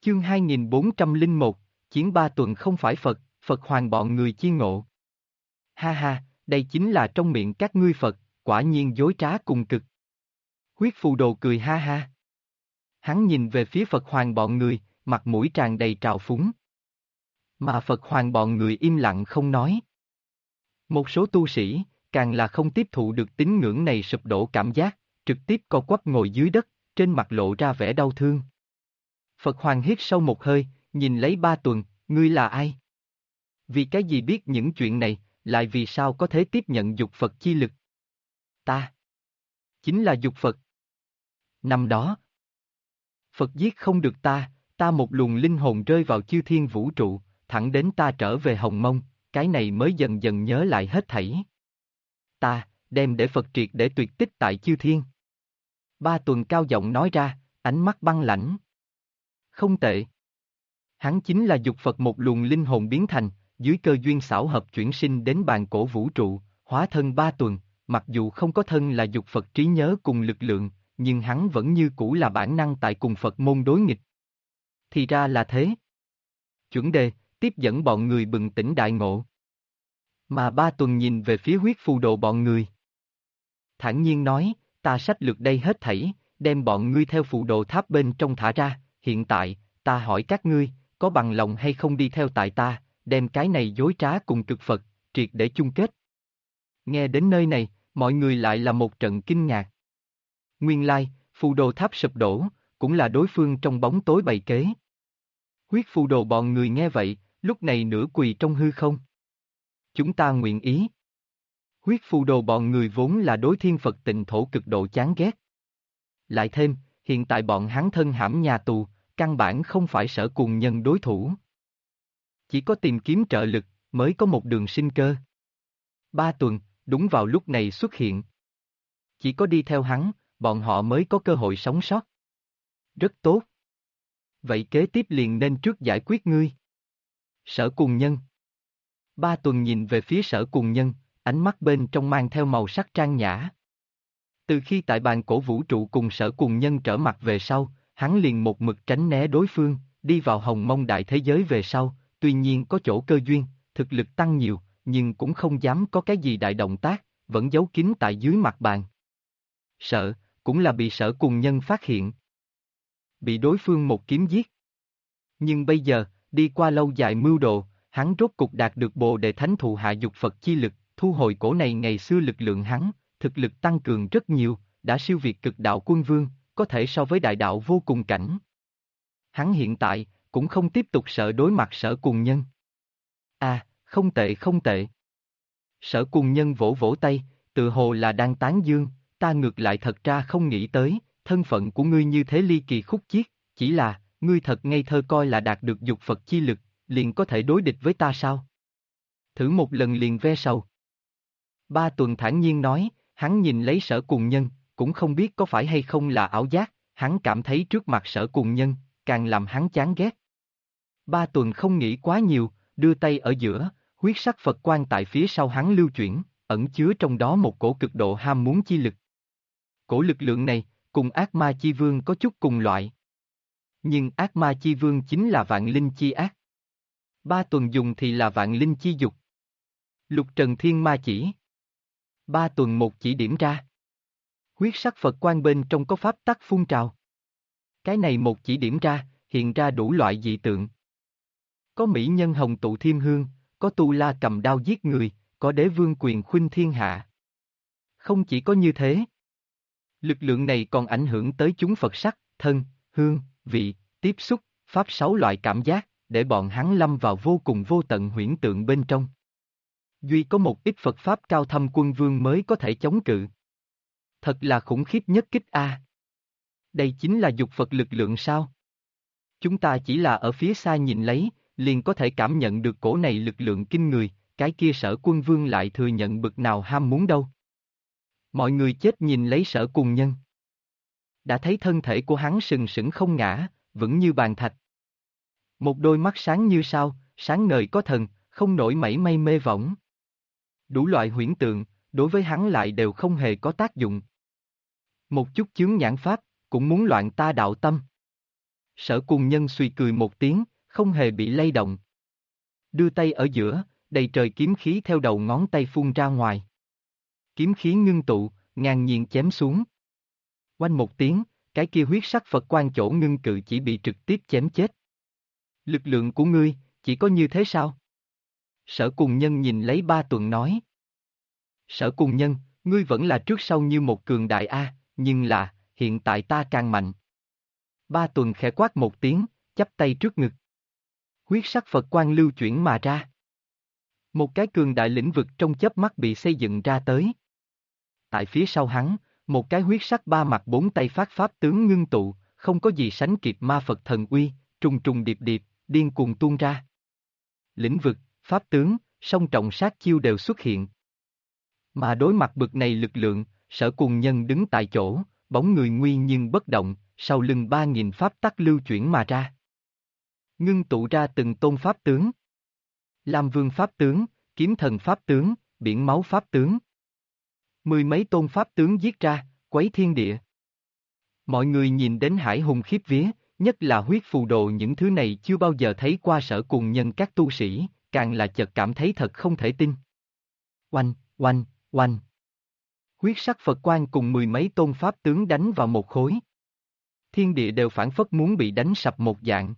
Chương 2401, Chiến ba tuần không phải Phật, Phật hoàng bọn người chi ngộ. Ha ha, đây chính là trong miệng các ngươi Phật, quả nhiên dối trá cùng cực. Huyết phù đồ cười ha ha. Hắn nhìn về phía Phật hoàng bọn người, mặt mũi tràn đầy trào phúng. Mà Phật hoàng bọn người im lặng không nói. Một số tu sĩ, càng là không tiếp thụ được tín ngưỡng này sụp đổ cảm giác, trực tiếp co quắp ngồi dưới đất, trên mặt lộ ra vẻ đau thương. Phật hoàng hít sâu một hơi, nhìn lấy ba tuần, ngươi là ai? Vì cái gì biết những chuyện này, lại vì sao có thể tiếp nhận dục Phật chi lực? Ta chính là dục Phật. Năm đó, Phật giết không được ta một luồng linh hồn rơi vào chư thiên vũ trụ, thẳng đến ta trở về Hồng Mông, cái này mới dần dần nhớ lại hết thảy. Ta, đem để Phật triệt để tuyệt tích tại chư thiên. Ba tuần cao giọng nói ra, ánh mắt băng lãnh. Không tệ. Hắn chính là dục Phật một luồng linh hồn biến thành, dưới cơ duyên xảo hợp chuyển sinh đến bàn cổ vũ trụ, hóa thân ba tuần, mặc dù không có thân là dục Phật trí nhớ cùng lực lượng, nhưng hắn vẫn như cũ là bản năng tại cùng Phật môn đối nghịch. Thì ra là thế. Chuẩn đề, tiếp dẫn bọn người bừng tỉnh đại ngộ. Mà ba tuần nhìn về phía huyết phù đồ bọn người. Thản nhiên nói, ta sách lược đây hết thảy, đem bọn ngươi theo phù đồ tháp bên trong thả ra, hiện tại, ta hỏi các ngươi, có bằng lòng hay không đi theo tại ta, đem cái này dối trá cùng cực Phật, triệt để chung kết. Nghe đến nơi này, mọi người lại là một trận kinh ngạc. Nguyên lai, phù đồ tháp sụp đổ, cũng là đối phương trong bóng tối bày kế. Huyết phù đồ bọn người nghe vậy, lúc này nửa quỳ trong hư không. Chúng ta nguyện ý. Huyết phù đồ bọn người vốn là đối thiên Phật tịnh thổ cực độ chán ghét. Lại thêm, hiện tại bọn hắn thân hãm nhà tù, căn bản không phải Sở Cuồng Nhân đối thủ. Chỉ có tìm kiếm trợ lực, mới có một đường sinh cơ. Ba tuần, đúng vào lúc này xuất hiện. Chỉ có đi theo hắn, bọn họ mới có cơ hội sống sót. Rất tốt. Vậy kế tiếp liền nên trước giải quyết ngươi. Sở Cuồng Nhân. Ba tuần nhìn về phía Sở Cuồng Nhân, ánh mắt bên trong mang theo màu sắc trang nhã. Từ khi tại bàn cổ vũ trụ cùng Sở Cuồng Nhân trở mặt về sau, hắn liền một mực tránh né đối phương, đi vào Hồng Mông đại thế giới về sau, tuy nhiên có chỗ cơ duyên, thực lực tăng nhiều, nhưng cũng không dám có cái gì đại động tác, vẫn giấu kín tại dưới mặt bàn. Sợ, cũng là bị Sở Cuồng Nhân phát hiện. Bị đối phương một kiếm giết. Nhưng bây giờ, đi qua lâu dài mưu đồ, hắn rốt cục đạt được Bồ Đề Thánh Thụ hạ dục Phật chi lực, thu hồi cổ này ngày xưa lực lượng hắn, thực lực tăng cường rất nhiều, đã siêu việt cực đạo quân vương, có thể so với đại đạo vô cùng cảnh. Hắn hiện tại, cũng không tiếp tục sợ đối mặt Sở Cuồng Nhân. À, không tệ không tệ. Sở Cuồng Nhân vỗ vỗ tay, tự hồ là đang tán dương, ta ngược lại thật ra không nghĩ tới, thân phận của ngươi như thế ly kỳ khúc chiết, chỉ là, ngươi thật ngây thơ coi là đạt được dục Phật chi lực, liền có thể đối địch với ta sao? Thử một lần liền ve sầu. Ba tuần thản nhiên nói, hắn nhìn lấy Sở Cuồng Nhân, cũng không biết có phải hay không là ảo giác, hắn cảm thấy trước mặt Sở Cuồng Nhân, càng làm hắn chán ghét. Ba tuần không nghĩ quá nhiều, đưa tay ở giữa, huyết sắc Phật quang tại phía sau hắn lưu chuyển, ẩn chứa trong đó một cổ cực độ ham muốn chi lực. Cổ lực lượng này, cùng ác ma chi vương có chút cùng loại. Nhưng ác ma chi vương chính là vạn linh chi ác. Ba tuần dùng thì là vạn linh chi dục. Lục trần thiên ma chỉ. Ba tuần một chỉ điểm ra. Huyết sắc Phật quang bên trong có pháp tắc phun trào. Cái này một chỉ điểm ra, hiện ra đủ loại dị tượng. Có mỹ nhân hồng tụ thiêm hương, có tu la cầm đao giết người, có đế vương quyền khuynh thiên hạ. Không chỉ có như thế. Lực lượng này còn ảnh hưởng tới chúng Phật sắc, thân, hương, vị, tiếp xúc, pháp 6 loại cảm giác, để bọn hắn lâm vào vô cùng vô tận huyễn tượng bên trong. Duy có một ít Phật pháp cao thâm quân vương mới có thể chống cự. Thật là khủng khiếp nhất kích a. Đây chính là dục Phật lực lượng sao? Chúng ta chỉ là ở phía xa nhìn lấy, liền có thể cảm nhận được cổ này lực lượng kinh người, cái kia Sở Quân Vương lại thừa nhận bực nào ham muốn đâu. Mọi người chết nhìn lấy Sở Cuồng Nhân. Đã thấy thân thể của hắn sừng sững không ngã, vững như bàn thạch. Một đôi mắt sáng như sao, sáng ngời có thần, không nổi mảy may mê võng. Đủ loại huyễn tượng, đối với hắn lại đều không hề có tác dụng. Một chút chướng nhãn pháp, cũng muốn loạn ta đạo tâm. Sở Cùng Nhân suy cười một tiếng, không hề bị lay động. Đưa tay ở giữa, đầy trời kiếm khí theo đầu ngón tay phun ra ngoài. Kiếm khí ngưng tụ, ngang nhiên chém xuống. Oanh một tiếng, cái kia huyết sắc Phật quan chỗ ngưng cự chỉ bị trực tiếp chém chết. Lực lượng của ngươi, chỉ có như thế sao? Sở Cùng Nhân nhìn lấy Ba Tuần nói. Sở Cùng Nhân, ngươi vẫn là trước sau như một cường đại A, nhưng là, hiện tại ta càng mạnh. Ba Tuần khẽ quát một tiếng, chắp tay trước ngực. Huyết sắc Phật quan lưu chuyển mà ra. Một cái cường đại lĩnh vực trong chớp mắt bị xây dựng ra tới. Tại phía sau hắn, một cái huyết sắc ba mặt bốn tay phát pháp tướng ngưng tụ, không có gì sánh kịp ma Phật thần uy, trùng trùng điệp điệp, điên cuồng tuôn ra. Lĩnh vực, pháp tướng, song trọng sát chiêu đều xuất hiện. Mà đối mặt bực này lực lượng, Sở Cùng Nhân đứng tại chỗ, bóng người nguy nhưng bất động, sau lưng 3.000 pháp tắc lưu chuyển mà ra. Ngưng tụ ra từng tôn pháp tướng. Lam Vương pháp tướng, Kiếm Thần pháp tướng, Biển Máu pháp tướng. Mười mấy tôn pháp tướng giết ra, quấy thiên địa. Mọi người nhìn đến hải hùng khiếp vía, nhất là huyết phù đồ, những thứ này chưa bao giờ thấy qua Sở Cùng Nhân các tu sĩ, càng là chợt cảm thấy thật không thể tin. Oanh, oanh, oanh. Huyết sắc Phật quan cùng mười mấy tôn pháp tướng đánh vào một khối. Thiên địa đều phảng phất muốn bị đánh sập một dạng.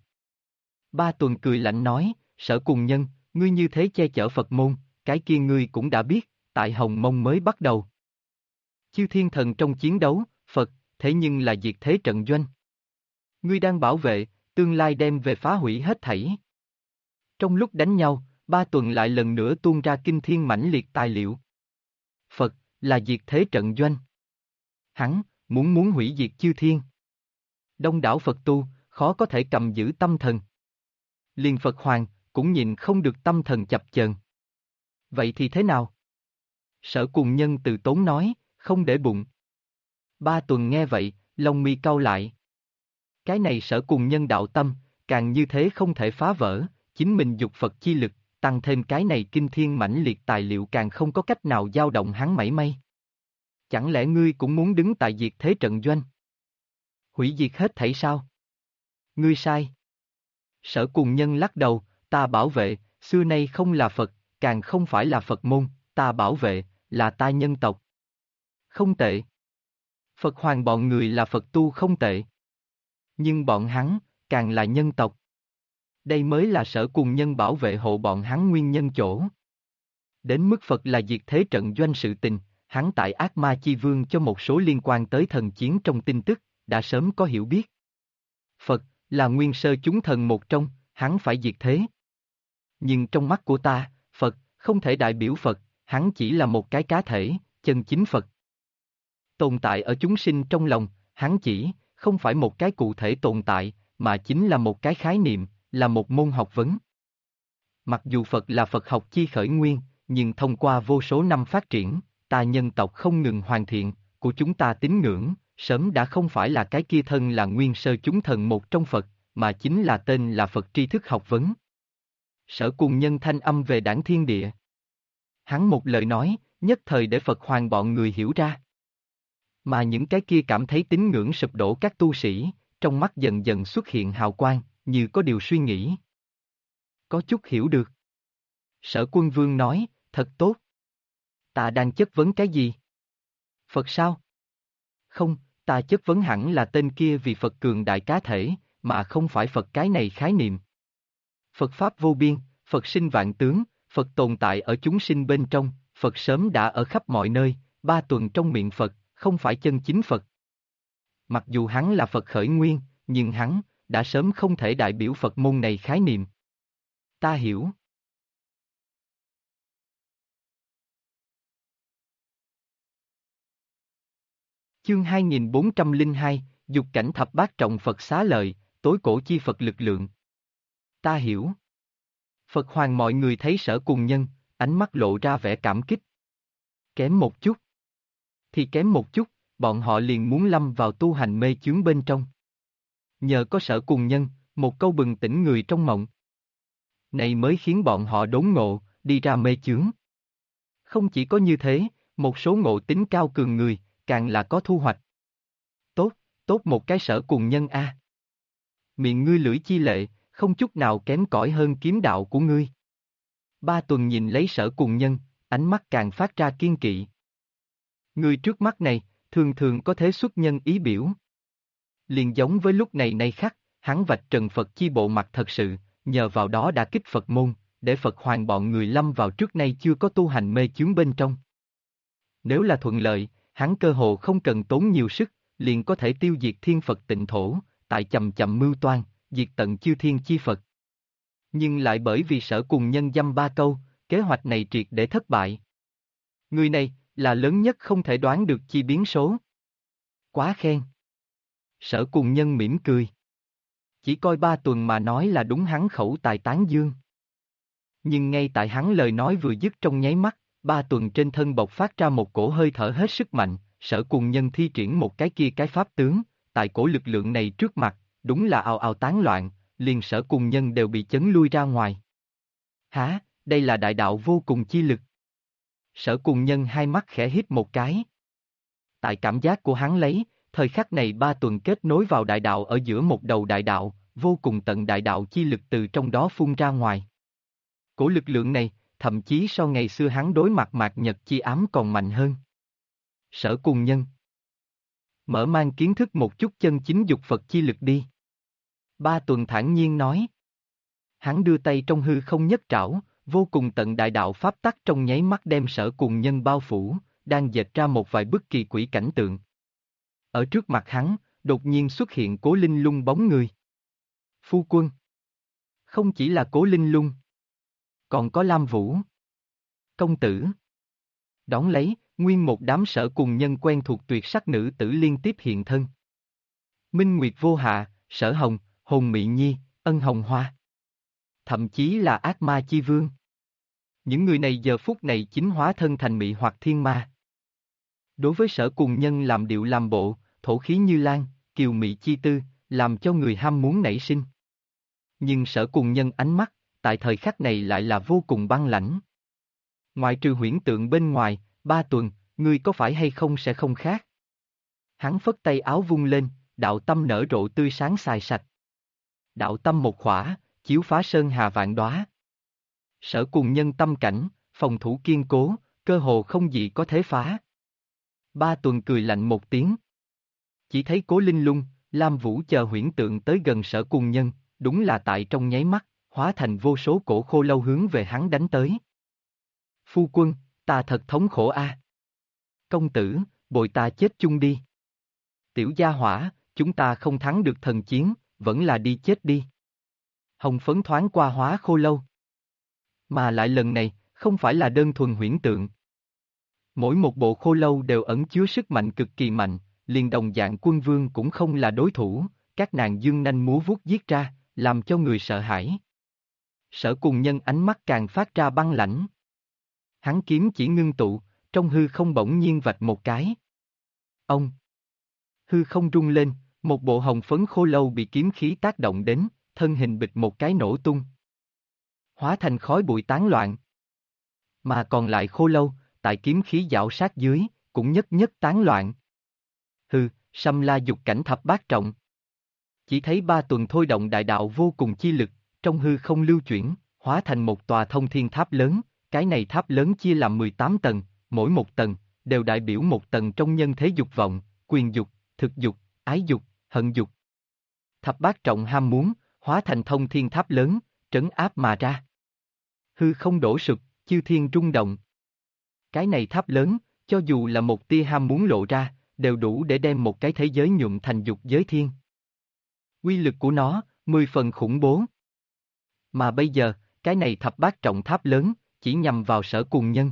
Ba Tuần cười lạnh nói, Sở Cùng Nhân, ngươi như thế che chở Phật môn, cái kia ngươi cũng đã biết, tại Hồng Mông mới bắt đầu. Chư thiên thần trong chiến đấu, Phật, thế nhưng là diệt thế trận doanh. Ngươi đang bảo vệ, tương lai đem về phá hủy hết thảy. Trong lúc đánh nhau, Ba Tuần lại lần nữa tuôn ra kinh thiên mãnh liệt tài liệu. Phật, là diệt thế trận doanh. Hắn, muốn hủy diệt chư thiên. Đông đảo Phật tu, khó có thể cầm giữ tâm thần. Liền Phật Hoàng, cũng nhìn không được tâm thần chập chờn. Vậy thì thế nào? Sở Cùng Nhân từ tốn nói, không để bụng. Ba Tuần nghe vậy, lông mi cau lại. Cái này Sở Cùng Nhân đạo tâm, càng như thế không thể phá vỡ, chính mình dục Phật chi lực, tăng thêm cái này kinh thiên mãnh liệt tài liệu càng không có cách nào dao động hắn mảy may. Chẳng lẽ ngươi cũng muốn đứng tại diệt thế trận doanh? Hủy diệt hết thảy sao? Ngươi sai. Sở Cùng Nhân lắc đầu, ta bảo vệ, xưa nay không là Phật, càng không phải là Phật môn, ta bảo vệ, là ta nhân tộc. Không tệ. Phật Hoàng bọn người là Phật tu không tệ. Nhưng bọn hắn, càng là nhân tộc. Đây mới là Sở Cùng Nhân bảo vệ hộ bọn hắn nguyên nhân chỗ. Đến mức Phật là diệt thế trận doanh sự tình, hắn tại Ác Ma Chi Vương cho một số liên quan tới thần chiến trong tin tức, đã sớm có hiểu biết. Phật, là nguyên sơ chúng thần một trong, hắn phải diệt thế. Nhưng trong mắt của ta, Phật, không thể đại biểu Phật, hắn chỉ là một cái cá thể, chân chính Phật. Tồn tại ở chúng sinh trong lòng, hắn chỉ, không phải một cái cụ thể tồn tại, mà chính là một cái khái niệm, là một môn học vấn. Mặc dù Phật là Phật học chi khởi nguyên, nhưng thông qua vô số năm phát triển, ta nhân tộc không ngừng hoàn thiện, của chúng ta tín ngưỡng, sớm đã không phải là cái kia thân là nguyên sơ chúng thần một trong Phật, mà chính là tên là Phật tri thức học vấn. Sở Cùng Nhân thanh âm về đảng thiên địa. Hắn một lời nói, nhất thời để Phật Hoàng bọn người hiểu ra. Mà những cái kia cảm thấy tín ngưỡng sụp đổ các tu sĩ, trong mắt dần dần xuất hiện hào quang, như có điều suy nghĩ. Có chút hiểu được. Sở Quân Vương nói, thật tốt. Ta đang chất vấn cái gì? Phật sao? Không, ta chất vấn hẳn là tên kia vì Phật cường đại cá thể, mà không phải Phật cái này khái niệm. Phật Pháp vô biên, Phật sinh vạn tướng, Phật tồn tại ở chúng sinh bên trong, Phật sớm đã ở khắp mọi nơi, Ba Tuần trong miệng Phật, không phải chân chính Phật. Mặc dù hắn là Phật khởi nguyên, nhưng hắn, đã sớm không thể đại biểu Phật môn này khái niệm. Ta hiểu. Chương 2402, dục cảnh thập bát trọng Phật xá lợi, tối cổ chi Phật lực lượng. Ta hiểu. Phật Hoàng mọi người thấy Sở Cùng Nhân, ánh mắt lộ ra vẻ cảm kích. Kém một chút. Thì kém một chút, bọn họ liền muốn lâm vào tu hành mê chướng bên trong. Nhờ có Sở Cùng Nhân, một câu bừng tỉnh người trong mộng. Này mới khiến bọn họ đốn ngộ, đi ra mê chướng. Không chỉ có như thế, một số ngộ tính cao cường người, càng là có thu hoạch. Tốt, tốt một cái Sở Cùng Nhân a. miệng ngươi lưỡi chi lệ, không chút nào kém cỏi hơn kiếm đạo của ngươi. Ba Tuần nhìn lấy Sở Cùng Nhân, ánh mắt càng phát ra kiên kỵ. Ngươi trước mắt này, thường thường có thế xuất nhân ý biểu. Liền giống với lúc này nay khắc, hắn vạch trần Phật chi bộ mặt thật sự, nhờ vào đó đã kích Phật môn, để Phật Hoàng bọn người lâm vào trước nay chưa có tu hành mê chướng bên trong. Nếu là thuận lợi, hắn cơ hồ không cần tốn nhiều sức, liền có thể tiêu diệt thiên Phật tịnh thổ, tại chậm chậm mưu toan, diệt tận chư thiên chi Phật. Nhưng lại bởi vì Sở Cùng Nhân dăm ba câu, kế hoạch này triệt để thất bại. Người này, là lớn nhất không thể đoán được chi biến số. Quá khen. Sở Cùng Nhân mỉm cười. Chỉ coi Ba Tuần mà nói là đúng hắn khẩu tài tán dương. Nhưng ngay tại hắn lời nói vừa dứt trong nháy mắt, Ba Tuần trên thân bộc phát ra một cổ hơi thở hết sức mạnh, Sở Cùng Nhân thi triển một cái kia cái pháp tướng, tại cổ lực lượng này trước mặt, đúng là ào ào tán loạn, liền Sở Cùng Nhân đều bị chấn lui ra ngoài. Hả, đây là đại đạo vô cùng chi lực. Sở Cùng Nhân hai mắt khẽ hít một cái. Tại cảm giác của hắn lấy, thời khắc này Ba Tuần kết nối vào đại đạo ở giữa một đầu đại đạo, vô cùng tận đại đạo chi lực từ trong đó phun ra ngoài. Cổ lực lượng này, thậm chí so ngày xưa hắn đối mặt mạt nhật chi ám còn mạnh hơn. Sở Cùng Nhân. Mở mang kiến thức một chút chân chính dục Phật chi lực đi. Ba Tuần thản nhiên nói. Hắn đưa tay trong hư không nhất trảo, vô cùng tận đại đạo pháp tắc trong nháy mắt đem Sở Cùng Nhân bao phủ, đang dệt ra một vài bức kỳ quỷ cảnh tượng. Ở trước mặt hắn, đột nhiên xuất hiện Cố Linh Lung bóng người. Phu quân. Không chỉ là Cố Linh Lung. Còn có Lam Vũ. Công tử. Đón lấy, nguyên một đám Sở Cùng Nhân quen thuộc tuyệt sắc nữ tử liên tiếp hiện thân. Minh Nguyệt Vô Hạ, Sở Hồng, Hồn Mị Nhi, Ân Hồng Hoa. Thậm chí là Ác Ma Chi Vương. Những người này giờ phút này chính hóa thân thành mị hoặc thiên ma. Đối với Sở Cùng Nhân làm điệu làm bộ, thổ khí như lan, kiều mị chi tư, làm cho người ham muốn nảy sinh. Nhưng Sở Cùng Nhân ánh mắt, tại thời khắc này lại là vô cùng băng lãnh. Ngoại trừ huyễn tượng bên ngoài, Ba Tuần, ngươi có phải hay không sẽ không khác. Hắn phất tay áo vung lên, đạo tâm nở rộ tươi sáng xài sạch. Đạo tâm một khỏa, chiếu phá sơn hà vạn đóa. Sở Cùng Nhân tâm cảnh, phòng thủ kiên cố, cơ hồ không gì có thể phá. Ba Tuần cười lạnh một tiếng. Chỉ thấy Cố Linh Lung, Lam Vũ chờ huyễn tượng tới gần Sở Cùng Nhân, đúng là tại trong nháy mắt, hóa thành vô số cổ khô lâu hướng về hắn đánh tới. Phu quân, ta thật thống khổ a. Công tử, bồi ta chết chung đi. Tiểu gia hỏa, chúng ta không thắng được thần chiến, vẫn là đi chết đi. Hồng phấn thoáng qua hóa khô lâu. Mà lại lần này, không phải là đơn thuần huyễn tượng. Mỗi một bộ khô lâu đều ẩn chứa sức mạnh cực kỳ mạnh, liền đồng dạng quân vương cũng không là đối thủ, các nàng dương nanh múa vuốt giết ra, làm cho người sợ hãi. Sở Cùng Nhân ánh mắt càng phát ra băng lãnh. Hắn kiếm chỉ ngưng tụ, trong hư không bỗng nhiên vạch một cái. Ông! Hư không rung lên, một bộ hồng phấn khô lâu bị kiếm khí tác động đến, thân hình bịch một cái nổ tung. Hóa thành khói bụi tán loạn. Mà còn lại khô lâu, tại kiếm khí dạo sát dưới, cũng nhất nhất tán loạn. Hừ, Sâm La dục cảnh thập bát trọng. Chỉ thấy Ba Tuần thôi động đại đạo vô cùng chi lực, trong hư không lưu chuyển, hóa thành một tòa thông thiên tháp lớn, cái này tháp lớn chia làm 18 tầng, mỗi một tầng, đều đại biểu một tầng trong nhân thế dục vọng, quyền dục, thực dục, ái dục, hận dục. Thập bát trọng ham muốn, hóa thành thông thiên tháp lớn, trấn áp mà ra. Hư không đổ sụp, chư thiên rung động. Cái này tháp lớn, cho dù là một tia ham muốn lộ ra, đều đủ để đem một cái thế giới nhuộm thành dục giới thiên. Quy lực của nó, 10 phần khủng bố. Mà bây giờ, cái này thập bát trọng tháp lớn, chỉ nhằm vào Sở Cùng Nhân.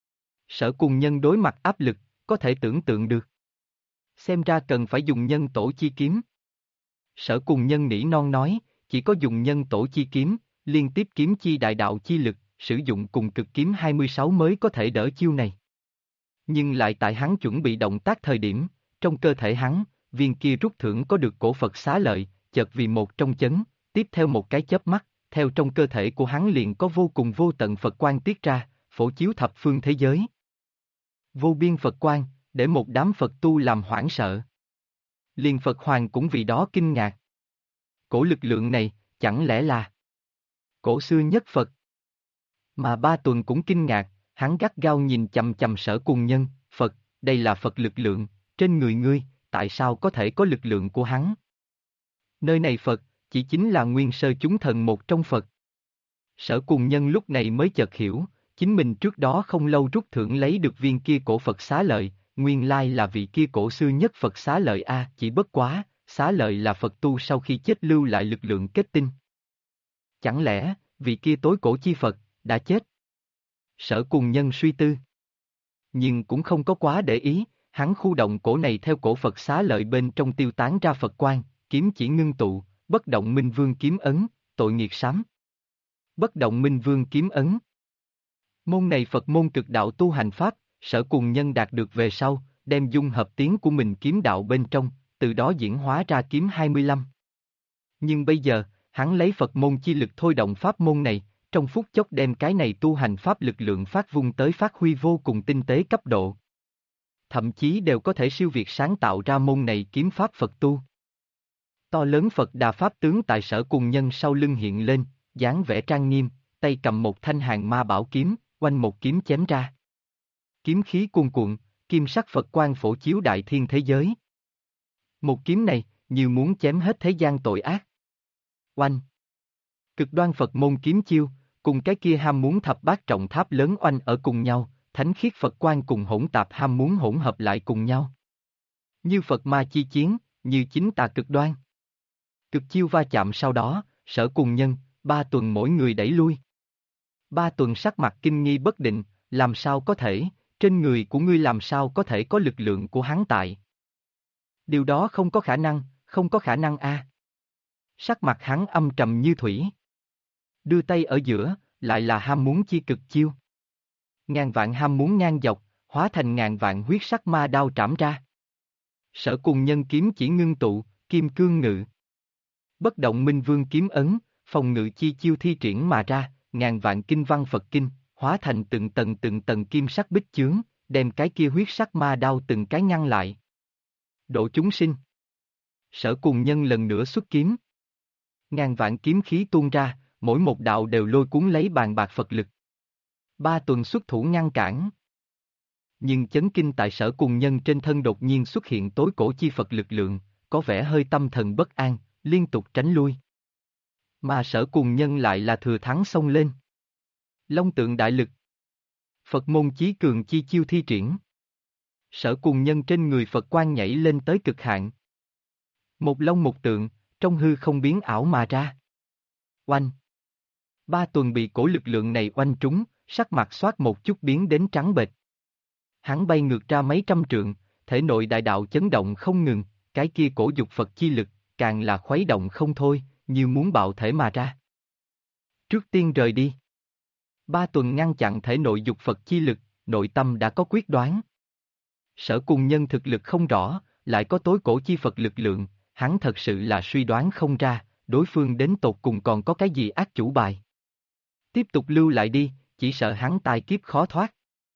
Sở Cùng Nhân đối mặt áp lực, có thể tưởng tượng được. Xem ra cần phải dùng nhân tổ chi kiếm. Sở Cùng Nhân nỉ non nói, chỉ có dùng nhân tổ chi kiếm, liên tiếp kiếm chi đại đạo chi lực, sử dụng cùng cực kiếm 26 mới có thể đỡ chiêu này. Nhưng lại tại hắn chuẩn bị động tác thời điểm, trong cơ thể hắn, viên kia rút thưởng có được cổ Phật xá lợi, chợt vì một trong chấn, tiếp theo một cái chớp mắt, theo trong cơ thể của hắn liền có vô cùng vô tận Phật quang tiết ra, phổ chiếu thập phương thế giới. Vô biên Phật quang, để một đám Phật tu làm hoảng sợ. Liền Phật Hoàng cũng vì đó kinh ngạc. Cổ lực lượng này, chẳng lẽ là cổ xưa nhất Phật? Mà Ba Tuần cũng kinh ngạc, hắn gắt gao nhìn chằm chằm Sở Cùng Nhân, Phật, đây là Phật lực lượng, trên người ngươi, tại sao có thể có lực lượng của hắn? Nơi này Phật, chỉ chính là nguyên sơ chúng thần một trong Phật. Sở Cùng Nhân lúc này mới chợt hiểu, chính mình trước đó không lâu rút thưởng lấy được viên kia cổ Phật xá lợi, nguyên lai là vị kia cổ xưa nhất Phật xá lợi a, chỉ bất quá, xá lợi là Phật tu sau khi chết lưu lại lực lượng kết tinh. Chẳng lẽ, vị kia tối cổ chi Phật, đã chết? Sở Cùng Nhân suy tư. Nhưng cũng không có quá để ý, hắn khu động cổ này theo cổ Phật xá lợi bên trong tiêu tán ra Phật quang, kiếm chỉ ngưng tụ, bất động minh vương kiếm ấn, tội nghiệt sám. Bất động minh vương kiếm ấn. Môn này Phật môn cực đạo tu hành pháp, Sở Cùng Nhân đạt được về sau, đem dung hợp tiếng của mình kiếm đạo bên trong, từ đó diễn hóa ra kiếm 25. Nhưng bây giờ, hắn lấy Phật môn chi lực thôi động pháp môn này, trong phút chốc đem cái này tu hành pháp lực lượng phát vung tới phát huy vô cùng tinh tế cấp độ. Thậm chí đều có thể siêu việt sáng tạo ra môn này kiếm pháp Phật tu. To lớn Phật Đà Pháp tướng tại Sở Cùng Nhân sau lưng hiện lên, dáng vẻ trang nghiêm, tay cầm một thanh hàng ma bảo kiếm, oanh một kiếm chém ra. Kiếm khí cuồn cuộn, kim sắc Phật quang phổ chiếu đại thiên thế giới. Một kiếm này, như muốn chém hết thế gian tội ác. Oanh! Cực đoan Phật môn kiếm chiêu, cùng cái kia ham muốn thập bát trọng tháp lớn oanh ở cùng nhau, thánh khiết Phật quang cùng hỗn tạp ham muốn hỗn hợp lại cùng nhau. Như Phật ma chi chiến, như chính tà cực đoan. Cực chiêu va chạm sau đó, Sở Cùng Nhân, Ba Tuần mỗi người đẩy lui. Ba Tuần sắc mặt kinh nghi bất định, làm sao có thể, trên người của ngươi làm sao có thể có lực lượng của hắn tại. Điều đó không có khả năng, không có khả năng a. Sắc mặt hắn âm trầm như thủy. Đưa tay ở giữa, lại là ham muốn chi cực chiêu. Ngàn vạn ham muốn ngang dọc, hóa thành ngàn vạn huyết sắc ma đao trảm ra. Sở Cùng Nhân kiếm chỉ ngưng tụ, kim cương ngự. Bất động minh vương kiếm ấn, phòng ngự chi chiêu thi triển mà ra, ngàn vạn kinh văn Phật kinh, hóa thành từng tầng kim sắc bích chướng, đem cái kia huyết sắc ma đao từng cái ngăn lại. Độ chúng sinh. Sở Cùng Nhân lần nữa xuất kiếm. Ngàn vạn kiếm khí tuôn ra, mỗi một đạo đều lôi cuốn lấy bàn bạc Phật lực. Ba Tuần xuất thủ ngăn cản. Nhưng chấn kinh tại Sở Cùng Nhân trên thân đột nhiên xuất hiện tối cổ chi Phật lực lượng, có vẻ hơi tâm thần bất an, liên tục tránh lui. Mà Sở Cùng Nhân lại là thừa thắng xông lên. Long tượng đại lực. Phật môn chí cường chi chiêu thi triển. Sở Cùng Nhân trên người Phật quang nhảy lên tới cực hạn. Một long một tượng, trong hư không biến ảo mà ra. Oanh! Ba Tuần bị cổ lực lượng này oanh trúng, sắc mặt xoát một chút biến đến trắng bệch. Hắn bay ngược ra mấy trăm trượng, thể nội đại đạo chấn động không ngừng, cái kia cổ dục Phật chi lực, càng là khuấy động không thôi, như muốn bạo thể mà ra. Trước tiên rời đi. Ba Tuần ngăn chặn thể nội dục Phật chi lực, nội tâm đã có quyết đoán. Sở Cùng Nhân thực lực không rõ, lại có tối cổ chi Phật lực lượng, hắn thật sự là suy đoán không ra, đối phương đến tột cùng còn có cái gì ác chủ bài. Tiếp tục lưu lại đi, chỉ sợ hắn tai kiếp khó thoát.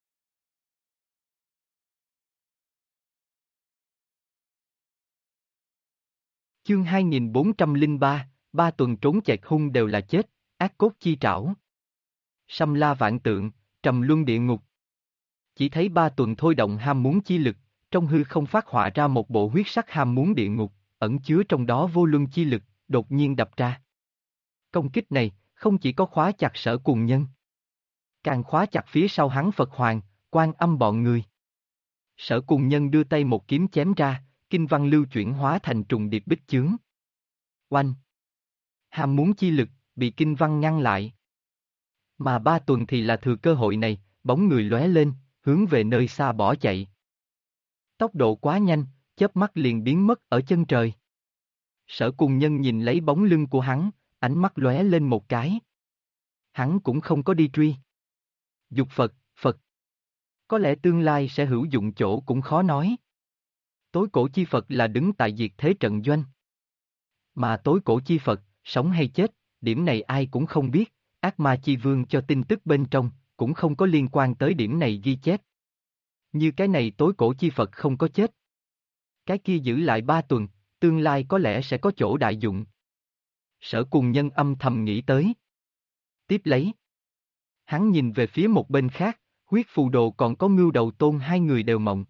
Chương 2403, Ba Tuần trốn chẹt hung đều là chết, ác cốt chi trảo. Sâm la vạn tượng, trầm luân địa ngục. Chỉ thấy Ba Tuần thôi động ham muốn chi lực, trong hư không phát họa ra một bộ huyết sắc ham muốn địa ngục, ẩn chứa trong đó vô luân chi lực, đột nhiên đập ra. Công kích này, không chỉ có khóa chặt Sở Cùng Nhân, càng khóa chặt phía sau hắn Phật Hoàng, Quan Âm bọn người. Sở Cùng Nhân đưa tay một kiếm chém ra, kinh văn lưu chuyển hóa thành trùng điệp bích chướng. Oanh! Ham muốn chi lực, bị kinh văn ngăn lại. Mà Ba Tuần thì là thừa cơ hội này, bóng người lóe lên, hướng về nơi xa bỏ chạy. Tốc độ quá nhanh, chớp mắt liền biến mất ở chân trời. Sở Cùng Nhân nhìn lấy bóng lưng của hắn, ánh mắt lóe lên một cái. Hắn cũng không có đi truy. Dục Phật, Phật. Có lẽ tương lai sẽ hữu dụng chỗ cũng khó nói. Tối cổ chi Phật là đứng tại diệt thế trận doanh. Mà tối cổ chi Phật, sống hay chết, điểm này ai cũng không biết, ác ma chi vương cho tin tức bên trong, cũng không có liên quan tới điểm này ghi chép. Như cái này tối cổ chi Phật không có chết. Cái kia giữ lại 3 tuần, tương lai có lẽ sẽ có chỗ đại dụng. Sở Cùng Nhân âm thầm nghĩ tới. Tiếp lấy. Hắn nhìn về phía một bên khác, Huyết Phù Đồ còn có Ngưu Đầu Tôn hai người đều mộng.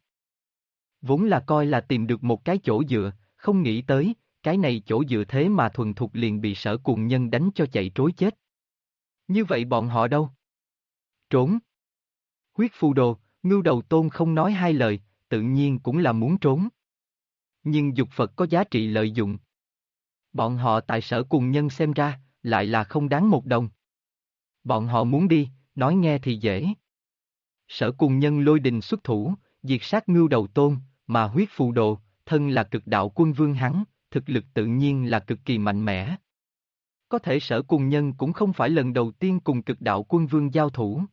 Vốn là coi là tìm được một cái chỗ dựa, không nghĩ tới, cái này chỗ dựa thế mà thuần thục liền bị Sở Cùng Nhân đánh cho chạy trối chết. Như vậy bọn họ đâu? Trốn. Huyết Phù Đồ, Ngưu Đầu Tôn không nói hai lời, tự nhiên cũng là muốn trốn. Nhưng dục Phật có giá trị lợi dụng. Bọn họ tại Sở Cùng Nhân xem ra, lại là không đáng một đồng. Bọn họ muốn đi, nói nghe thì dễ. Sở Cùng Nhân lôi đình xuất thủ, diệt sát Ngưu Đầu Tôn, mà Huyết Phù Đồ, thân là cực đạo quân vương hắn, thực lực tự nhiên là cực kỳ mạnh mẽ. Có thể Sở Cùng Nhân cũng không phải lần đầu tiên cùng cực đạo quân vương giao thủ.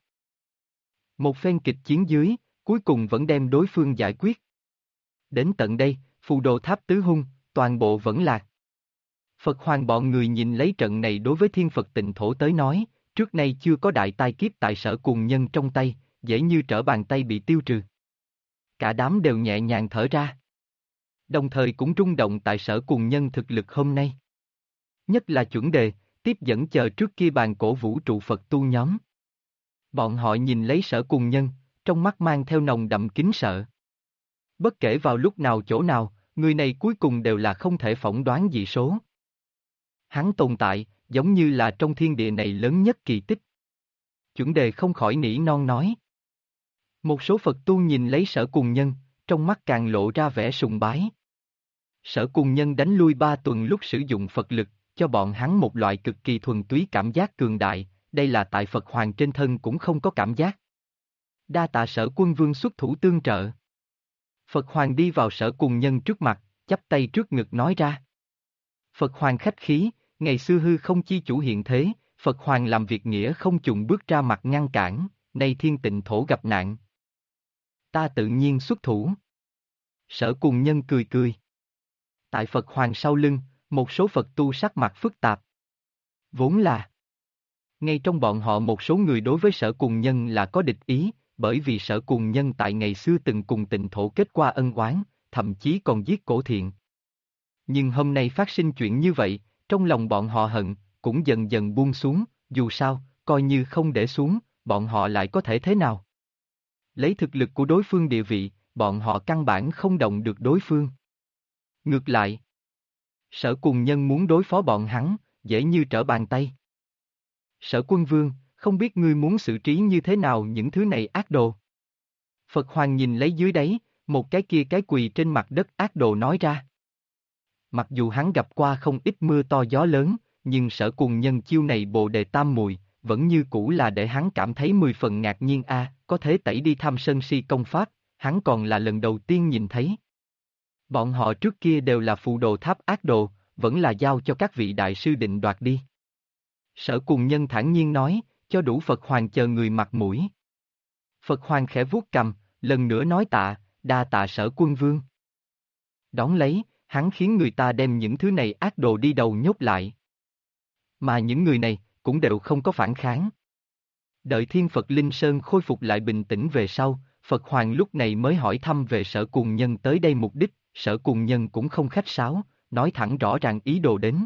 Một phen kịch chiến dưới, cuối cùng vẫn đem đối phương giải quyết. Đến tận đây, Phù Đồ Tháp tứ hung, toàn bộ vẫn lạc. Phật Hoàng bọn người nhìn lấy trận này đối với Thiên Phật Tịnh Thổ tới nói, trước nay chưa có đại tai kiếp tại Sở Cùng Nhân trong tay, dễ như trở bàn tay bị tiêu trừ. Cả đám đều nhẹ nhàng thở ra. Đồng thời cũng rung động tại Sở Cùng Nhân thực lực hôm nay. Nhất là chuẩn đề, tiếp dẫn chờ trước kia bàn cổ vũ trụ Phật tu nhóm. Bọn họ nhìn lấy Sở Cùng Nhân, trong mắt mang theo nồng đậm kính sợ. Bất kể vào lúc nào chỗ nào, người này cuối cùng đều là không thể phỏng đoán dị số. Hắn tồn tại, giống như là trong thiên địa này lớn nhất kỳ tích. Chuẩn đề không khỏi nỉ non nói. Một số Phật tu nhìn lấy Sở Cùng Nhân, trong mắt càng lộ ra vẻ sùng bái. Sở Cùng Nhân đánh lui 3 tuần lúc sử dụng Phật lực, cho bọn hắn một loại cực kỳ thuần túy cảm giác cường đại, đây là tại Phật Hoàng trên thân cũng không có cảm giác. Đa tạ Sở Quân Vương xuất thủ tương trợ. Phật Hoàng đi vào Sở Cùng Nhân trước mặt, chắp tay trước ngực nói ra. Phật Hoàng khách khí, ngày xưa hư không chi chủ hiện thế, Phật Hoàng làm việc nghĩa không chùng bước ra mặt ngăn cản, nay Thiên Tịnh Thổ gặp nạn. Ta tự nhiên xuất thủ. Sở Cùng Nhân cười cười. Tại Phật Hoàng sau lưng, một số Phật tu sắc mặt phức tạp. Vốn là ngay trong bọn họ một số người đối với Sở Cùng Nhân là có địch ý, bởi vì Sở Cùng Nhân tại ngày xưa từng cùng Tịnh Thổ kết qua ân oán, thậm chí còn giết Cổ Thiện. Nhưng hôm nay phát sinh chuyện như vậy, trong lòng bọn họ hận, cũng dần dần buông xuống, dù sao, coi như không để xuống, bọn họ lại có thể thế nào? Lấy thực lực của đối phương địa vị, bọn họ căn bản không động được đối phương. Ngược lại, Sở Cùng Nhân muốn đối phó bọn hắn, dễ như trở bàn tay. Sở Quân Vương, không biết ngươi muốn xử trí như thế nào những thứ này ác đồ. Phật Hoàng nhìn lấy dưới đáy, một cái kia cái quỳ trên mặt đất ác đồ nói ra. Mặc dù hắn gặp qua không ít mưa to gió lớn, nhưng Sở Cùng Nhân chiêu này Bồ Đề Tam Mùi, vẫn như cũ là để hắn cảm thấy 10 phần ngạc nhiên có thể tẩy đi tham sân si công pháp, hắn còn là lần đầu tiên nhìn thấy. Bọn họ trước kia đều là Phù Đồ Tháp ác đồ, vẫn là giao cho các vị đại sư định đoạt đi. Sở Cùng Nhân thản nhiên nói, cho đủ Phật Hoàng chờ người mặt mũi. Phật Hoàng khẽ vuốt cầm, lần nữa nói tạ, đa tạ Sở Quân Vương. Đón lấy, hắn khiến người ta đem những thứ này ác đồ đi đầu nhốt lại. Mà những người này, cũng đều không có phản kháng. Đợi Thiên Phật Linh Sơn khôi phục lại bình tĩnh về sau, Phật Hoàng lúc này mới hỏi thăm về Sở Cùng Nhân tới đây mục đích, Sở Cùng Nhân cũng không khách sáo, nói thẳng rõ ràng ý đồ đến.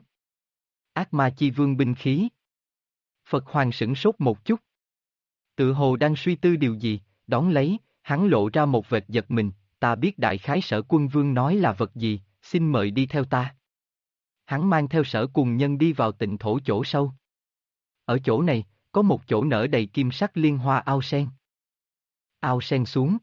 Ác Ma Chi Vương binh khí. Phật Hoàng sửng sốt một chút. Tự hồ đang suy tư điều gì, đón lấy, hắn lộ ra một vệt giật mình, ta biết đại khái Sở Quân Vương nói là vật gì, xin mời đi theo ta. Hắn mang theo Sở Cùng Nhân đi vào Tịnh Thổ chỗ sâu. Ở chỗ này, có một chỗ nở đầy kim sắc liên hoa ao sen. Ao sen xuống.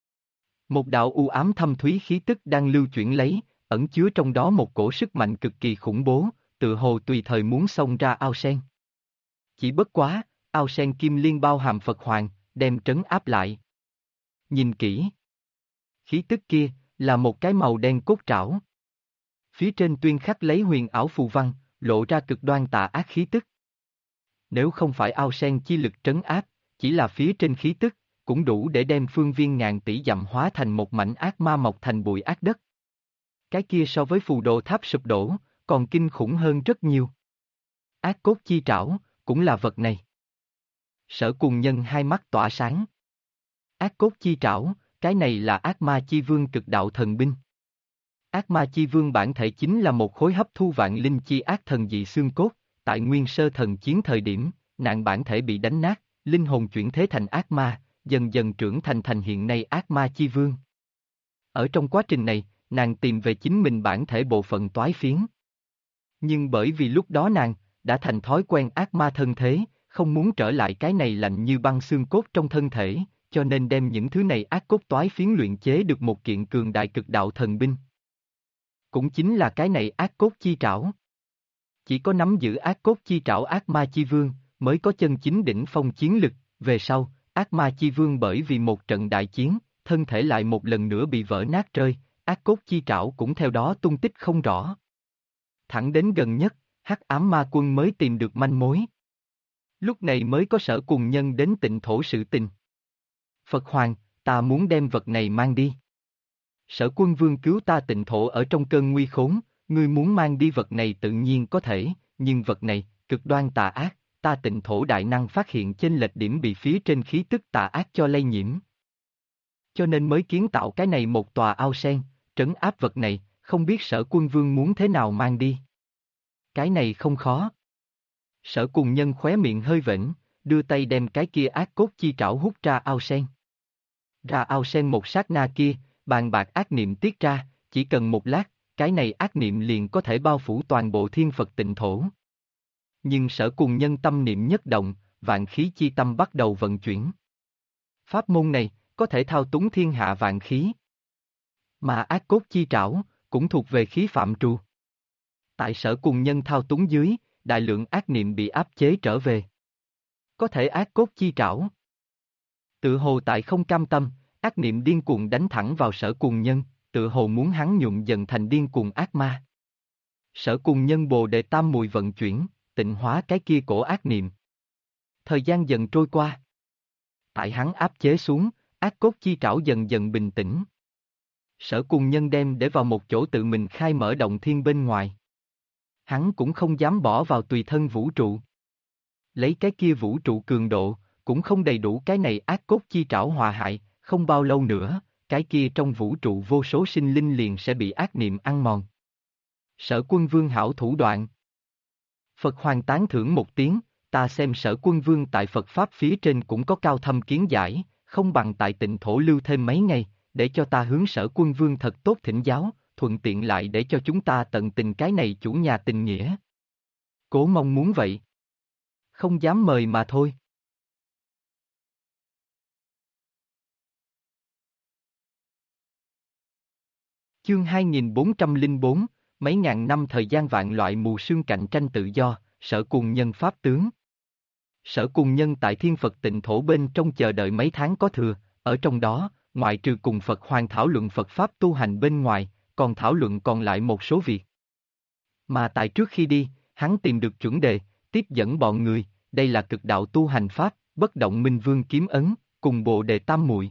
Một đạo u ám thâm thúy khí tức đang lưu chuyển lấy, ẩn chứa trong đó một cổ sức mạnh cực kỳ khủng bố, tự hồ tùy thời muốn xông ra ao sen. Chỉ bất quá, ao sen kim liên bao hàm Phật Hoàng, đem trấn áp lại. Nhìn kỹ. Khí tức kia, là một cái màu đen cốt trảo. Phía trên tuyên khắc lấy huyền ảo phù văn, lộ ra cực đoan tà ác khí tức. Nếu không phải ao sen chi lực trấn áp, chỉ là phía trên khí tức, cũng đủ để đem phương viên ngàn tỷ dặm hóa thành một mảnh ác ma mọc thành bụi ác đất. Cái kia so với Phù Đồ Tháp sụp đổ, còn kinh khủng hơn rất nhiều. Ác cốt chi trảo, cũng là vật này. Sở Cùng Nhân hai mắt tỏa sáng. Ác cốt chi trảo, cái này là ác ma chi vương cực đạo thần binh. Ác ma chi vương bản thể chính là một khối hấp thu vạn linh chi ác thần dị xương cốt, tại nguyên sơ thần chiến thời điểm, nạn bản thể bị đánh nát, linh hồn chuyển thế thành ác ma, dần dần trưởng thành hiện nay ác ma chi vương. Ở trong quá trình này, nàng tìm về chính mình bản thể bộ phận toái phiến. Nhưng bởi vì lúc đó nàng đã thành thói quen ác ma thân thế, không muốn trở lại cái này lạnh như băng xương cốt trong thân thể, cho nên đem những thứ này ác cốt toái phiến luyện chế được một kiện cường đại cực đạo thần binh. Cũng chính là cái này ác cốt chi trảo. Chỉ có nắm giữ ác cốt chi trảo ác ma chi vương, mới có chân chính đỉnh phong chiến lực. Về sau, ác ma chi vương bởi vì một trận đại chiến, thân thể lại một lần nữa bị vỡ nát rơi, ác cốt chi trảo cũng theo đó tung tích không rõ. Thẳng đến gần nhất, Hắc Ám Ma Quân mới tìm được manh mối. Lúc này mới có Sở Cùng Nhân đến tịnh thổ sự tình. Phật Hoàng, ta muốn đem vật này mang đi. Sở Quân Vương cứu ta tịnh thổ ở trong cơn nguy khốn, ngươi muốn mang đi vật này tự nhiên có thể, nhưng vật này, cực đoan tà ác, ta tịnh thổ đại năng phát hiện chênh lệch điểm bị phía trên khí tức tà ác cho lây nhiễm. Cho nên mới kiến tạo cái này một tòa ao sen, trấn áp vật này, không biết Sở Quân Vương muốn thế nào mang đi. Cái này không khó. Sở Cùng Nhân khóe miệng hơi vểnh, đưa tay đem cái kia ác cốt chi trảo hút ra ao sen. Ra ao sen một sát na kia, bàn bạc ác niệm tiết ra, chỉ cần một lát, cái này ác niệm liền có thể bao phủ toàn bộ thiên Phật tịnh thổ. Nhưng Sở Cùng Nhân tâm niệm nhất động, vạn khí chi tâm bắt đầu vận chuyển. Pháp môn này, có thể thao túng thiên hạ vạn khí. Mà ác cốt chi trảo, cũng thuộc về khí phạm trù. Tại Sở Cùng Nhân thao túng dưới, đại lượng ác niệm bị áp chế trở về. Có thể ác cốt chi trảo. Tự hồ tại không cam tâm, ác niệm điên cuồng đánh thẳng vào Sở Cùng Nhân, tự hồ muốn hắn nhuộm dần thành điên cuồng ác ma. Sở Cùng Nhân Bồ Đề Tam Mùi vận chuyển, tịnh hóa cái kia cổ ác niệm. Thời gian dần trôi qua. Tại hắn áp chế xuống, ác cốt chi trảo dần dần bình tĩnh. Sở Cùng Nhân đem để vào một chỗ tự mình khai mở động thiên bên ngoài. Hắn cũng không dám bỏ vào tùy thân vũ trụ. Lấy cái kia vũ trụ cường độ, cũng không đầy đủ cái này ác cốt chi trảo hòa hại, không bao lâu nữa, cái kia trong vũ trụ vô số sinh linh liền sẽ bị ác niệm ăn mòn. Sở Quân Vương hảo thủ đoạn. Phật Hoàng tán thưởng một tiếng, ta xem Sở Quân Vương tại Phật Pháp phía trên cũng có cao thâm kiến giải, không bằng tại tịnh thổ lưu thêm mấy ngày, để cho ta hướng Sở Quân Vương thật tốt thỉnh giáo, thuận tiện lại để cho chúng ta tận tình cái này chủ nhà tình nghĩa. Cố mong muốn vậy. Không dám mời mà thôi. Chương 2404, mấy ngàn năm thời gian vạn loại mù sương cạnh tranh tự do, Sở Cùng Nhân Pháp tướng. Sở Cùng Nhân tại Thiên Phật tịnh thổ bên trong chờ đợi mấy tháng có thừa, ở trong đó, ngoại trừ cùng Phật Hoàng thảo luận Phật Pháp tu hành bên ngoài, còn thảo luận còn lại một số việc. Mà tại trước khi đi, hắn tìm được chuẩn đề, tiếp dẫn bọn người, đây là cực đạo tu hành Pháp, bất động minh vương kiếm ấn, cùng Bồ Đề Tam Muội.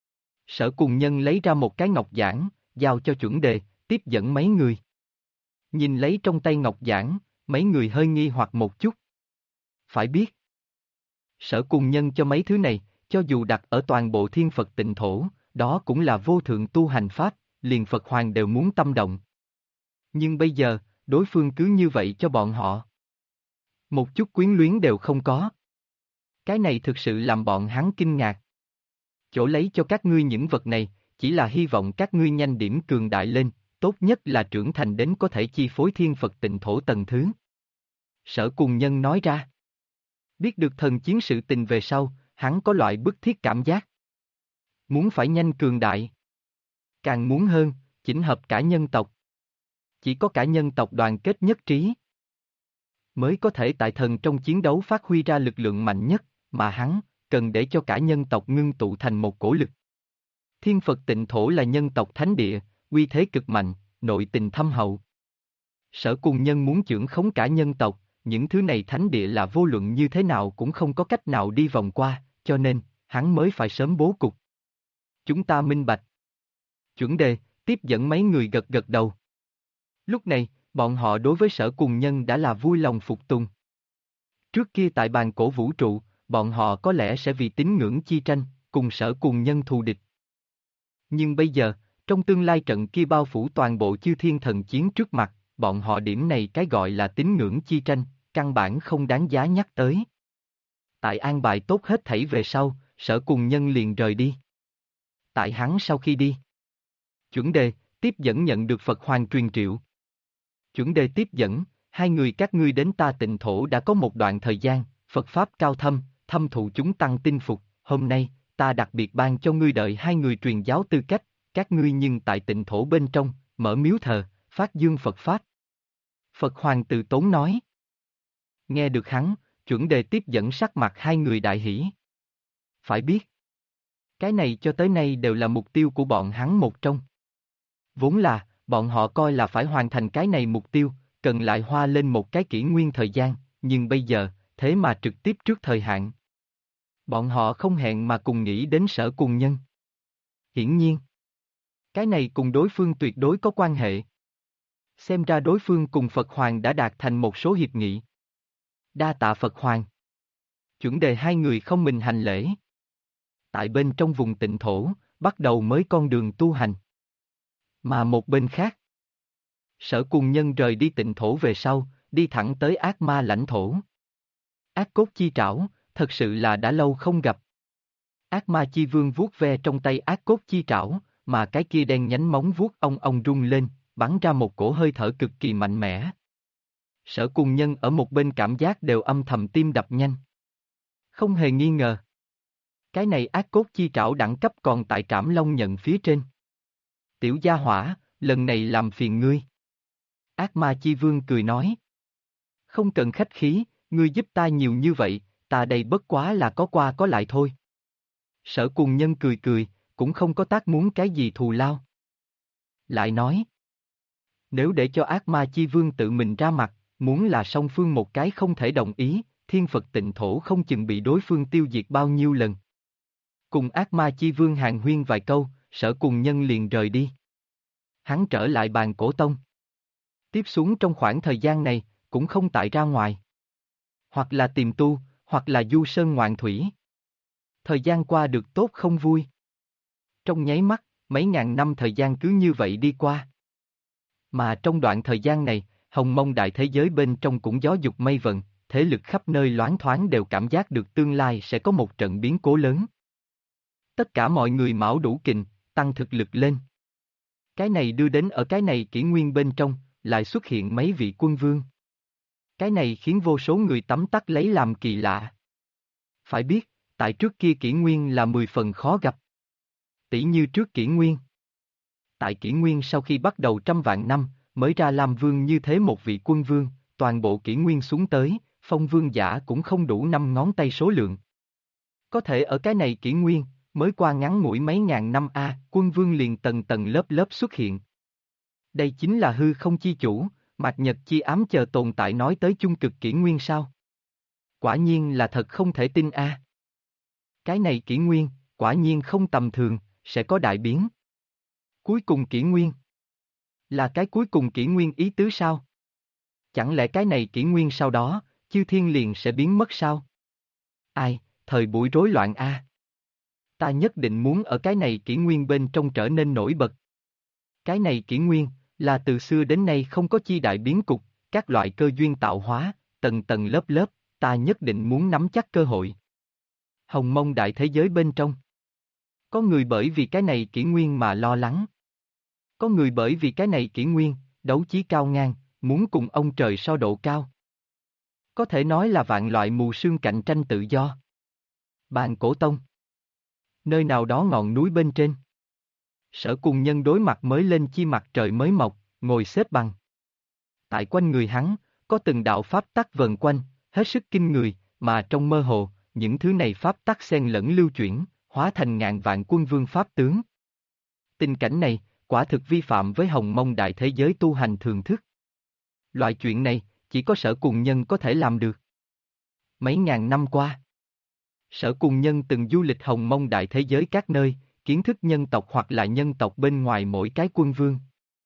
Sở Cùng Nhân lấy ra một cái ngọc giản, giao cho chuẩn đề, tiếp dẫn mấy người. Nhìn lấy trong tay ngọc giản, mấy người hơi nghi hoặc một chút. Phải biết, Sở Cùng Nhân cho mấy thứ này, cho dù đặt ở toàn bộ thiên Phật tịnh thổ, đó cũng là vô thượng tu hành Pháp, liền Phật Hoàng đều muốn tâm động. Nhưng bây giờ, đối phương cứ như vậy cho bọn họ. Một chút quyến luyến đều không có. Cái này thực sự làm bọn hắn kinh ngạc. Chỗ lấy cho các ngươi những vật này, chỉ là hy vọng các ngươi nhanh điểm cường đại lên, tốt nhất là trưởng thành đến có thể chi phối thiên Phật tịnh thổ tầng thứ. Sở Cùng Nhân nói ra. Biết được thần chiến sự tình về sau, hắn có loại bức thiết cảm giác. Muốn phải nhanh cường đại. Càng muốn hơn, chỉnh hợp cả nhân tộc. Chỉ có cả nhân tộc đoàn kết nhất trí, mới có thể tại thần trong chiến đấu phát huy ra lực lượng mạnh nhất, mà hắn, cần để cho cả nhân tộc ngưng tụ thành một cổ lực. Thiên Phật tịnh thổ là nhân tộc thánh địa, uy thế cực mạnh, nội tình thâm hậu. Sở Cùng Nhân muốn chưởng khống cả nhân tộc, những thứ này thánh địa là vô luận như thế nào cũng không có cách nào đi vòng qua, cho nên, hắn mới phải sớm bố cục. Chúng ta minh bạch. Chuẩn đề, tiếp dẫn mấy người gật gật đầu. Lúc này, bọn họ đối với Sở Cùng Nhân đã là vui lòng phục tùng. Trước kia tại bàn cổ vũ trụ, bọn họ có lẽ sẽ vì tín ngưỡng chi tranh, cùng Sở Cùng Nhân thù địch. Nhưng bây giờ, Trong tương lai trận kia bao phủ toàn bộ chư thiên thần chiến trước mặt, bọn họ điểm này cái gọi là tín ngưỡng chi tranh, căn bản không đáng giá nhắc tới. Tại an bài tốt hết thảy về sau, Sở Cùng Nhân liền rời đi. Tại hắn sau khi đi, chuẩn đề, tiếp dẫn nhận được Phật Hoàng truyền triệu. Chuẩn đề tiếp dẫn, hai người các ngươi đến ta Tịnh thổ đã có một đoạn thời gian, Phật Pháp cao thâm, thâm thụ chúng tăng tin phục, hôm nay, ta đặc biệt ban cho ngươi đợi hai người truyền giáo tư cách, các ngươi nhưng tại Tịnh thổ bên trong, mở miếu thờ, phát dương Phật Pháp. Phật Hoàng từ tốn nói. Nghe được hắn, chuẩn đề tiếp dẫn sắc mặt hai người đại hỷ. Phải biết, cái này cho tới nay đều là mục tiêu của bọn hắn một trong. Vốn là, bọn họ coi là phải hoàn thành cái này mục tiêu, cần lại hoa lên một cái kỷ nguyên thời gian, nhưng bây giờ, thế mà trực tiếp trước thời hạn. Bọn họ không hẹn mà cùng nghĩ đến Sở Cùng Nhân. Hiển nhiên, cái này cùng đối phương tuyệt đối có quan hệ. Xem ra đối phương cùng Phật Hoàng đã đạt thành một số hiệp nghị. Đa tạ Phật Hoàng. Chuẩn đề hai người không mình hành lễ. Tại bên trong vùng Tịnh thổ, bắt đầu mới con đường tu hành. Mà một bên khác, Sở Cùng Nhân rời đi Tịnh thổ về sau, đi thẳng tới ác ma lãnh thổ. Ác cốt chi trảo, thật sự là đã lâu không gặp. Ác ma chi vương vuốt ve trong tay ác cốt chi trảo, mà cái kia đen nhánh móng vuốt ong rung lên, bắn ra một cổ hơi thở cực kỳ mạnh mẽ. Sở Cùng Nhân ở một bên cảm giác đều âm thầm tim đập nhanh. Không hề nghi ngờ. Cái này ác cốt chi trảo đẳng cấp còn tại Trảm Long Nhận phía trên. Tiểu gia hỏa, lần này làm phiền ngươi. Ác ma chi vương cười nói. Không cần khách khí, ngươi giúp ta nhiều như vậy, ta đây bất quá là có qua có lại thôi. Sở Cùng Nhân cười cười, cũng không có tác muốn cái gì thù lao. Lại nói. Nếu để cho ác ma chi vương tự mình ra mặt, muốn là song phương một cái không thể đồng ý, thiên Phật Tịnh thổ không chừng bị đối phương tiêu diệt bao nhiêu lần. Cùng ác ma chi vương hàn huyên vài câu, Sở Cùng Nhân liền rời đi. Hắn trở lại Bàn Cổ Tông. Tiếp xuống trong khoảng thời gian này, cũng không tại ra ngoài. Hoặc là tìm tu, hoặc là du sơn ngoạn thủy. Thời gian qua được tốt không vui. Trong nháy mắt, mấy ngàn năm thời gian cứ như vậy đi qua. Mà trong đoạn thời gian này, Hồng Mông đại thế giới bên trong cũng gió dục mây vần, thế lực khắp nơi loáng thoáng đều cảm giác được tương lai sẽ có một trận biến cố lớn. Tất cả mọi người mão đủ kình, tăng thực lực lên. Cái này đưa đến ở cái này kỷ nguyên bên trong, lại xuất hiện mấy vị quân vương. Cái này khiến vô số người tấm tắc lấy làm kỳ lạ. Phải biết, tại trước kia kỷ nguyên là 10 phần khó gặp. Tỷ như trước kỷ nguyên. Tại kỷ nguyên sau khi bắt đầu trăm vạn năm, mới ra làm vương như thế một vị quân vương, toàn bộ kỷ nguyên xuống tới, phong vương giả cũng không đủ 5 ngón tay số lượng. Có thể ở cái này kỷ nguyên, mới qua ngắn ngủi mấy ngàn năm quân vương liền tầng tầng lớp lớp xuất hiện. Đây chính là hư không chi chủ, mạt nhật chi ám chờ tồn tại nói tới chung cực kỷ nguyên sao? Quả nhiên là thật không thể tin Cái này kỷ nguyên, quả nhiên không tầm thường, sẽ có đại biến. Cuối cùng kỷ nguyên. Là cái cuối cùng kỷ nguyên ý tứ sao? Chẳng lẽ cái này kỷ nguyên sau đó, chư thiên liền sẽ biến mất sao? Ai, thời buổi rối loạn Ta nhất định muốn ở cái này kỷ nguyên bên trong trở nên nổi bật. Cái này kỷ nguyên, là từ xưa đến nay không có chi đại biến cục, các loại cơ duyên tạo hóa, tầng tầng lớp lớp, ta nhất định muốn nắm chắc cơ hội. Hồng Mông đại thế giới bên trong. Có người bởi vì cái này kỷ nguyên mà lo lắng. Có người bởi vì cái này kỷ nguyên, đấu chí cao ngang, muốn cùng ông trời so độ cao. Có thể nói là vạn loại mù sương cạnh tranh tự do. Bàn Cổ Tông. Nơi nào đó ngọn núi bên trên. Sở Cùng Nhân đối mặt mới lên chi mặt trời mới mọc, ngồi xếp bằng. Tại quanh người hắn, có từng đạo pháp tắc vần quanh, hết sức kinh người, mà trong mơ hồ, những thứ này pháp tắc xen lẫn lưu chuyển, hóa thành ngàn vạn quân vương pháp tướng. Tình cảnh này, quả thực vi phạm với Hồng Mông đại thế giới tu hành thường thức. Loại chuyện này, chỉ có Sở Cùng Nhân có thể làm được. Mấy ngàn năm qua, Sở Cùng Nhân từng du lịch Hồng Mông đại thế giới các nơi, kiến thức nhân tộc hoặc là nhân tộc bên ngoài mỗi cái quân vương.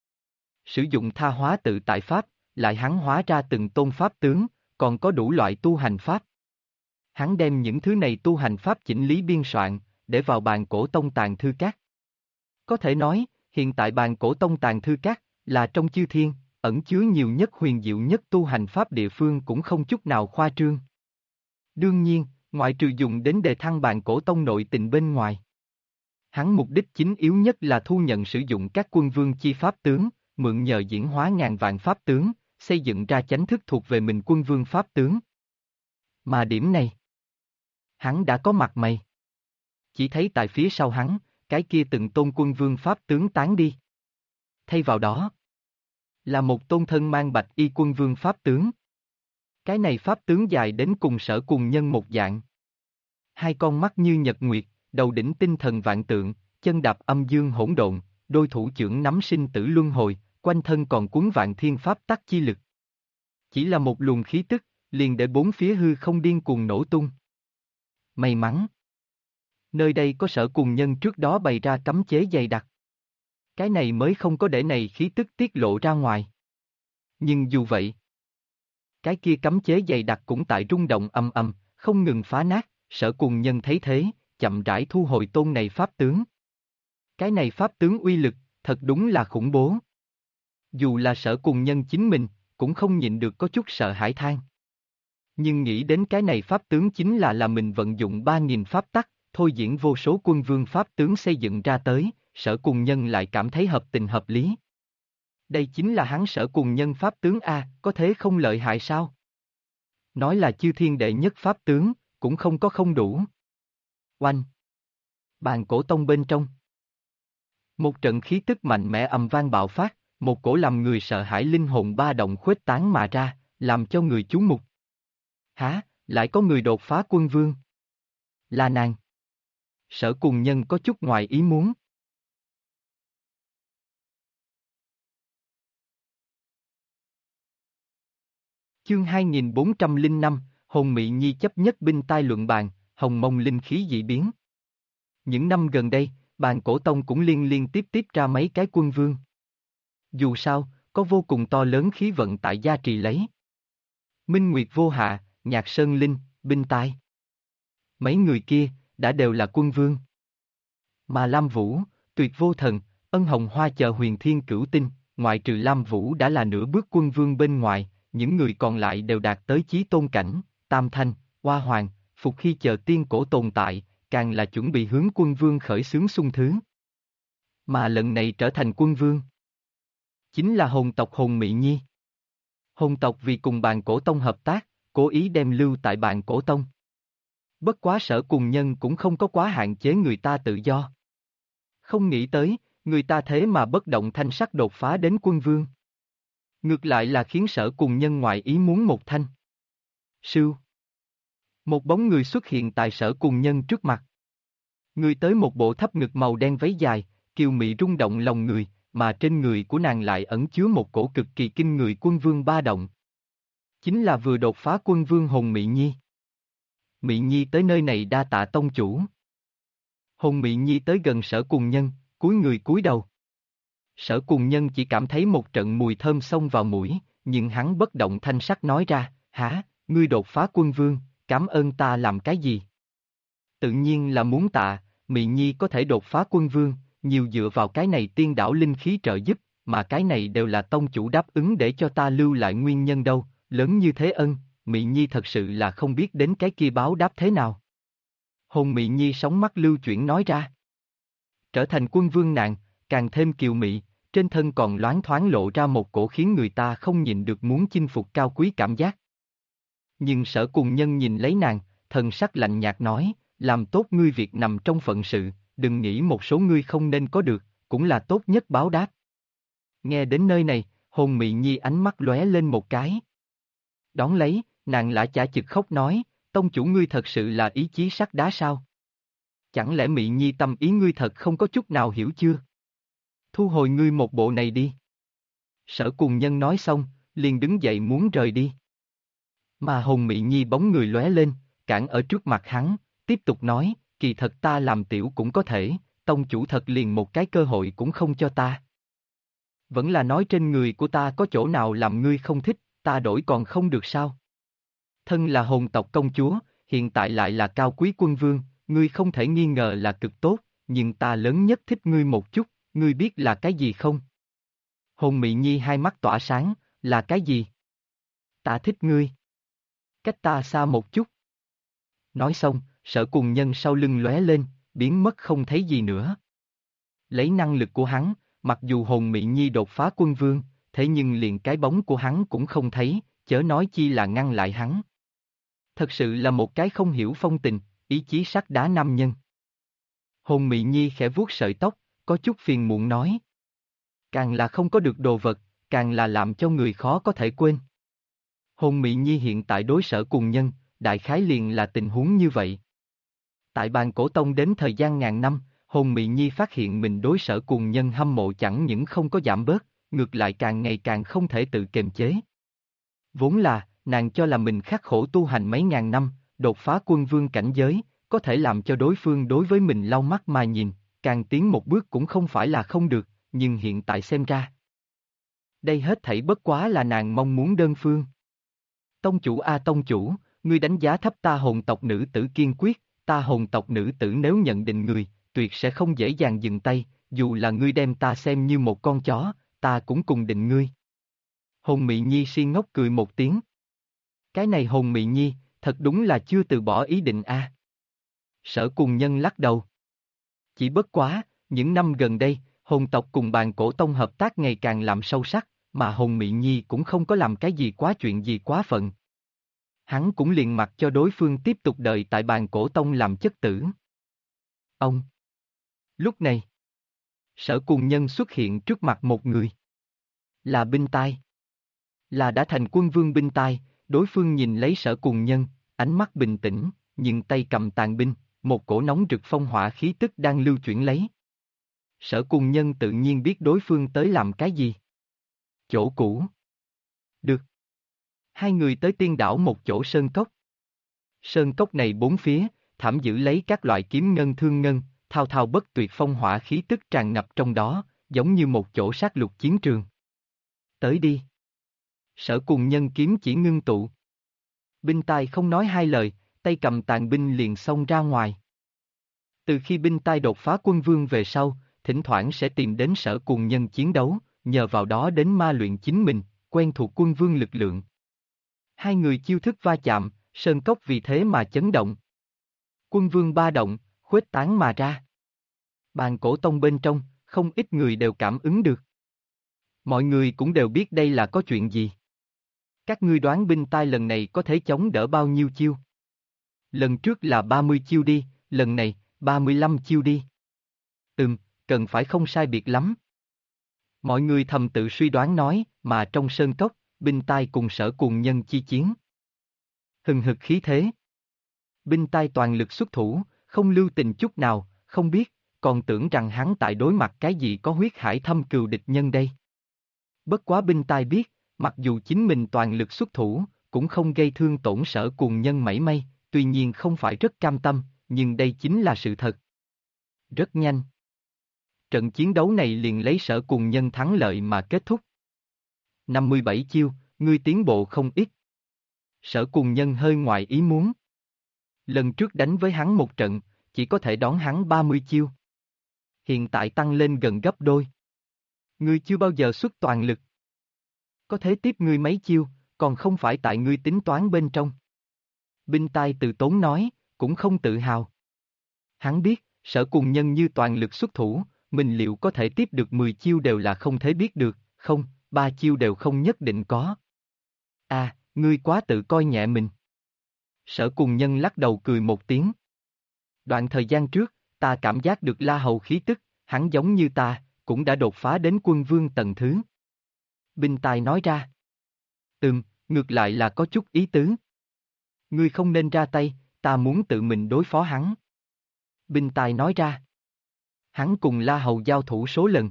Sử dụng tha hóa tự tại pháp, lại hắn hóa ra từng tôn pháp tướng, còn có đủ loại tu hành pháp. Hắn đem những thứ này tu hành pháp chỉnh lý biên soạn, để vào Bàn Cổ Tông tàng thư các. Có thể nói, hiện tại bàn cổ tông tàng thư các, là trong chư thiên, ẩn chứa nhiều nhất huyền diệu nhất tu hành pháp địa phương cũng không chút nào khoa trương. Đương nhiên, ngoại trừ dùng đến đề thăng bàn cổ tông nội tình bên ngoài. Hắn mục đích chính yếu nhất là thu nhận sử dụng các quân vương chi pháp tướng, mượn nhờ diễn hóa ngàn vạn pháp tướng, xây dựng ra chánh thức thuộc về mình quân vương pháp tướng. Mà điểm này, hắn đã có mặt mày. Chỉ thấy tại phía sau hắn, cái kia từng tôn quân vương pháp tướng tán đi. Thay vào đó, là một tôn thân mang bạch y quân vương pháp tướng. Cái này pháp tướng dài đến cùng Sở Cùng Nhân một dạng. Hai con mắt như nhật nguyệt, đầu đỉnh tinh thần vạn tượng, chân đạp âm dương hỗn độn, đôi thủ chưởng nắm sinh tử luân hồi, quanh thân còn cuốn vạn thiên pháp tắc chi lực. Chỉ là một luồng khí tức, liền để bốn phía hư không điên cuồng nổ tung. May mắn, nơi đây có Sở Cùng Nhân trước đó bày ra cấm chế dày đặc. Cái này mới không có để này khí tức tiết lộ ra ngoài. Nhưng dù vậy, cái kia cấm chế dày đặc cũng tại rung động ầm ầm, không ngừng phá nát. Sở Cùng Nhân thấy thế, chậm rãi thu hồi tôn này pháp tướng. Cái này pháp tướng uy lực, thật đúng là khủng bố. Dù là Sở Cùng Nhân chính mình, cũng không nhịn được có chút sợ hãi than. Nhưng nghĩ đến cái này pháp tướng chính là mình vận dụng 3.000 pháp tắc, thôi diễn vô số quân vương pháp tướng xây dựng ra tới, Sở Cùng Nhân lại cảm thấy hợp tình hợp lý. Đây chính là hắn Sở Cùng Nhân pháp tướng A, có thế không lợi hại sao? Nói là chư thiên đệ nhất pháp tướng, cũng không có không đủ. Oanh! Bàn cổ tông bên trong. Một trận khí tức mạnh mẽ ầm vang bạo phát, một cổ làm người sợ hãi linh hồn ba động khuếch tán mà ra, làm cho người chú mục. Hả, lại có người đột phá quân vương? Là nàng. Sở Cùng Nhân có chút ngoài ý muốn. Chương 2405, Hồn Mị Nhi chấp nhất binh tai luận bàn, hồng mông linh khí dị biến. Những năm gần đây, bàn cổ tông cũng liên tiếp ra mấy cái quân vương. Dù sao, có vô cùng to lớn khí vận tại gia trì lấy. Minh Nguyệt Vô Hạ, Nhạc Sơn Linh, Binh Tai. Mấy người kia, đã đều là quân vương. Mà Lam Vũ, Tuyệt Vô Thần, Ân Hồng Hoa chờ huyền thiên cửu tinh, ngoại trừ Lam Vũ đã là nửa bước quân vương bên ngoài, những người còn lại đều đạt tới chí tôn cảnh, Tam Thanh, Hoa Hoàng, Phục Hy chờ tiên cổ tồn tại, càng là chuẩn bị hướng quân vương khởi xướng xung thứ. Mà lần này trở thành quân vương, chính là hồn tộc Hồn Mị Nhi. Hồn tộc vì cùng bàn cổ tông hợp tác, cố ý đem lưu tại bàn cổ tông. Bất quá Sở Cùng Nhân cũng không có quá hạn chế người ta tự do. Không nghĩ tới, người ta thế mà bất động thanh sắc đột phá đến quân vương. Ngược lại là khiến Sở Cùng Nhân ngoại ý muốn một thanh. Sưu. Một bóng người xuất hiện tại Sở Cùng Nhân trước mặt. Người tới một bộ thấp ngực màu đen váy dài, kiều mị rung động lòng người, mà trên người của nàng lại ẩn chứa một cổ cực kỳ kinh người quân vương ba động. Chính là vừa đột phá quân vương Hồn Mị Nhi. Mị Nhi tới nơi này đa tạ tông chủ. Hồn Mị Nhi tới gần Sở Cùng Nhân, cúi người cúi đầu. Sở Cùng Nhân chỉ cảm thấy một trận mùi thơm xông vào mũi, nhưng hắn bất động thanh sắc nói ra, hả, ngươi đột phá quân vương, cảm ơn ta làm cái gì? Tự nhiên là muốn tạ, Mị Nhi có thể đột phá quân vương, nhiều dựa vào cái này tiên đảo linh khí trợ giúp, mà cái này đều là tông chủ đáp ứng để cho ta lưu lại nguyên nhân đâu, lớn như thế ân, Mị Nhi thật sự là không biết đến cái kia báo đáp thế nào. Hồn Mị Nhi sóng mắt lưu chuyển nói ra. Trở thành quân vương nàng, càng thêm kiều mị, trên thân còn loáng thoáng lộ ra một cổ khiến người ta không nhìn được muốn chinh phục cao quý cảm giác. Nhưng Sở Cùng Nhân nhìn lấy nàng, thần sắc lạnh nhạt nói, làm tốt ngươi việc nằm trong phận sự, đừng nghĩ một số ngươi không nên có được, cũng là tốt nhất báo đáp. Nghe đến nơi này, Hồn Mị Nhi ánh mắt lóe lên một cái. Đón lấy, nàng lã chả chực khóc nói, tông chủ ngươi thật sự là ý chí sắt đá sao? Chẳng lẽ Mị Nhi tâm ý ngươi thật không có chút nào hiểu chưa? Thu hồi ngươi một bộ này đi. Sở Cùng Nhân nói xong, liền đứng dậy muốn rời đi. Mà Hồn Mị Nhi bóng người lóe lên, cản ở trước mặt hắn, tiếp tục nói, kỳ thật ta làm tiểu cũng có thể, tông chủ thật liền một cái cơ hội cũng không cho ta. Vẫn là nói trên người của ta có chỗ nào làm ngươi không thích, ta đổi còn không được sao? Thân là hồn tộc công chúa, hiện tại lại là cao quý quân vương, ngươi không thể nghi ngờ là cực tốt, nhưng ta lớn nhất thích ngươi một chút, Ngươi biết là cái gì không? Hồn Mị Nhi hai mắt tỏa sáng, là cái gì? Ta thích ngươi. Cách ta xa một chút. Nói xong, Sở Cùng Nhân sau lưng lóe lên, biến mất không thấy gì nữa. Lấy năng lực của hắn, mặc dù Hồn Mị Nhi đột phá quân vương, thế nhưng liền cái bóng của hắn cũng không thấy, chớ nói chi là ngăn lại hắn. Thật sự là một cái không hiểu phong tình, ý chí sắt đá nam nhân. Hồn Mị Nhi khẽ vuốt sợi tóc, có chút phiền muộn nói. Càng là không có được đồ vật, càng là làm cho người khó có thể quên. Hồn Mị Nhi hiện tại đối Sở Cùng Nhân, đại khái liền là tình huống như vậy. Tại bàn cổ tông đến thời gian ngàn năm, Hồn Mị Nhi phát hiện mình đối Sở Cùng Nhân hâm mộ chẳng những không có giảm bớt, ngược lại càng ngày càng không thể tự kiềm chế. Vốn là, nàng cho là mình khắc khổ tu hành mấy ngàn năm, đột phá quân vương cảnh giới, có thể làm cho đối phương đối với mình lau mắt mà nhìn, càng tiến một bước cũng không phải là không được, nhưng hiện tại xem ra. Đây hết thảy bất quá là nàng mong muốn đơn phương. Tông chủ a tông chủ, ngươi đánh giá thấp ta hồn tộc nữ tử kiên quyết, ta hồn tộc nữ tử nếu nhận định người, tuyệt sẽ không dễ dàng dừng tay, dù là ngươi đem ta xem như một con chó, ta cũng cùng định ngươi. Hồn Mị Nhi si ngốc cười một tiếng. Cái này Hồn Mị Nhi, thật đúng là chưa từ bỏ ý định a. Sở Cùng Nhân lắc đầu. Chỉ bất quá, những năm gần đây, hồn tộc cùng bàn cổ tông hợp tác ngày càng làm sâu sắc, mà Hồn Mị Nhi cũng không có làm cái gì quá chuyện gì quá phận. Hắn cũng liền mặc cho đối phương tiếp tục đợi tại bàn cổ tông làm chất tử. Ông. Lúc này, Sở Cùng Nhân xuất hiện trước mặt một người. Là Binh Tai. Là đã thành quân vương Binh Tai, đối phương nhìn lấy Sở Cùng Nhân, ánh mắt bình tĩnh, nhưng tay cầm tàn binh, một cổ nóng rực phong hỏa khí tức đang lưu chuyển lấy. Sở Cùng Nhân tự nhiên biết đối phương tới làm cái gì. Chỗ cũ. Được. Hai người tới tiên đảo một chỗ sơn cốc. Sơn cốc này bốn phía, thảm giữ lấy các loại kiếm ngân thương ngân, thao thao bất tuyệt phong hỏa khí tức tràn ngập trong đó, giống như một chỗ sát lục chiến trường. Tới đi. Sở Cùng Nhân kiếm chỉ ngưng tụ. Binh Tai không nói hai lời, tay cầm tàn binh liền xông ra ngoài. Từ khi Binh Tai đột phá quân vương về sau, thỉnh thoảng sẽ tìm đến Sở Cùng Nhân chiến đấu, nhờ vào đó đến ma luyện chính mình, quen thuộc quân vương lực lượng. Hai người chiêu thức va chạm, sơn cốc vì thế mà chấn động. Quân vương ba động, khuếch tán mà ra. Bàn cổ tông bên trong, không ít người đều cảm ứng được. Mọi người cũng đều biết đây là có chuyện gì. Các ngươi đoán Binh Tai lần này có thể chống đỡ bao nhiêu chiêu? Lần trước là 30 chiêu đi, lần này, 35 chiêu đi. Cần phải không sai biệt lắm. Mọi người thầm tự suy đoán nói, mà trong sơn cốc, Binh Tai cùng Sở Cùng Nhân chi chiến. Hừng hực khí thế. Binh Tai toàn lực xuất thủ, không lưu tình chút nào, không biết, còn tưởng rằng hắn tại đối mặt cái gì có huyết hải thâm cừu địch nhân đây. Bất quá Binh Tai biết, mặc dù chính mình toàn lực xuất thủ, cũng không gây thương tổn Sở Cùng Nhân mảy may, tuy nhiên không phải rất cam tâm, nhưng đây chính là sự thật. Rất nhanh. Trận chiến đấu này liền lấy Sở Cùng Nhân thắng lợi mà kết thúc. 57 chiêu, ngươi tiến bộ không ít. Sở Cùng Nhân hơi ngoài ý muốn. Lần trước đánh với hắn một trận, chỉ có thể đón hắn 30 chiêu. Hiện tại tăng lên gần gấp đôi. Ngươi chưa bao giờ xuất toàn lực. Có thể tiếp ngươi mấy chiêu, còn không phải tại ngươi tính toán bên trong. Binh Tai từ tốn nói, cũng không tự hào. Hắn biết, Sở Cùng Nhân như toàn lực xuất thủ, mình liệu có thể tiếp được 10 chiêu đều là không thể biết được, không, 3 chiêu đều không nhất định có. À, ngươi quá tự coi nhẹ mình. Sở Cùng Nhân lắc đầu cười một tiếng. Đoạn thời gian trước, ta cảm giác được La Hầu khí tức, hắn giống như ta, cũng đã đột phá đến quân vương tầng thứ. Binh Tai nói ra. Ngược lại là có chút ý tứ. Ngươi không nên ra tay, ta muốn tự mình đối phó hắn. Binh Tai nói ra. Hắn cùng La Hầu giao thủ số lần.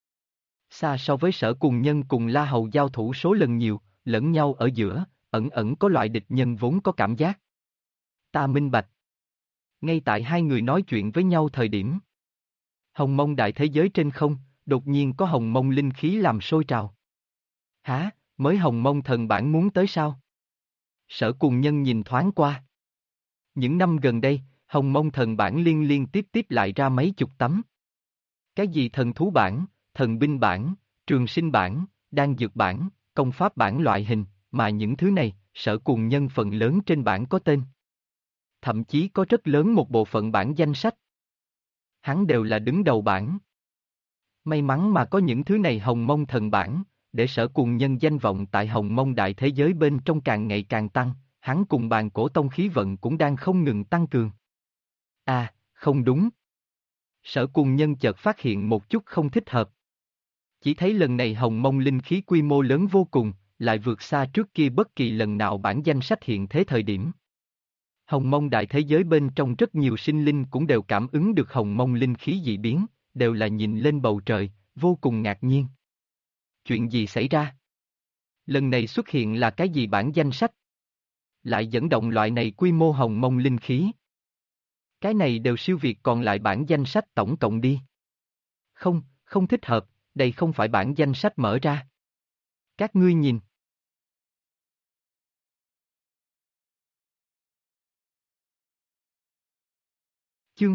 Xa so với Sở Cùng Nhân cùng La Hầu giao thủ số lần nhiều, lẫn nhau ở giữa, ẩn ẩn có loại địch nhân vốn có cảm giác. Ta minh bạch. Ngay tại hai người nói chuyện với nhau thời điểm. Hồng Mông đại thế giới trên không, đột nhiên có Hồng Mông linh khí làm sôi trào. Hả, mới Hồng Mông thần bản muốn tới sao? Sở Cùng Nhân nhìn thoáng qua. Những năm gần đây, Hồng Mông thần bản liên liên tiếp tiếp lại ra mấy chục tấm. Cái gì thần thú bản, thần binh bản, trường sinh bản, đan dược bản, công pháp bản loại hình, mà những thứ này, Sở Cuồng Nhân phần lớn trên bản có tên. Thậm chí có rất lớn một bộ phận bản danh sách. Hắn đều là đứng đầu bản. May mắn mà có những thứ này Hồng Mông thần bản, để Sở Cuồng Nhân danh vọng tại Hồng Mông đại thế giới bên trong càng ngày càng tăng, hắn cùng Bàn Cổ Tông khí vận cũng đang không ngừng tăng cường. À, không đúng. Sở Cuồng Nhân chợt phát hiện một chút không thích hợp. Chỉ thấy lần này Hồng Mông linh khí quy mô lớn vô cùng, lại vượt xa trước kia bất kỳ lần nào bản danh sách hiện thế thời điểm. Hồng Mông đại thế giới bên trong rất nhiều sinh linh cũng đều cảm ứng được Hồng Mông linh khí dị biến, đều là nhìn lên bầu trời, vô cùng ngạc nhiên. Chuyện gì xảy ra? Lần này xuất hiện là cái gì bản danh sách? Lại dẫn động loại này quy mô Hồng Mông linh khí. Cái này đều siêu việt còn lại bản danh sách tổng cộng đi. Không, không thích hợp, đây không phải bản danh sách mở ra. Các ngươi nhìn. Chương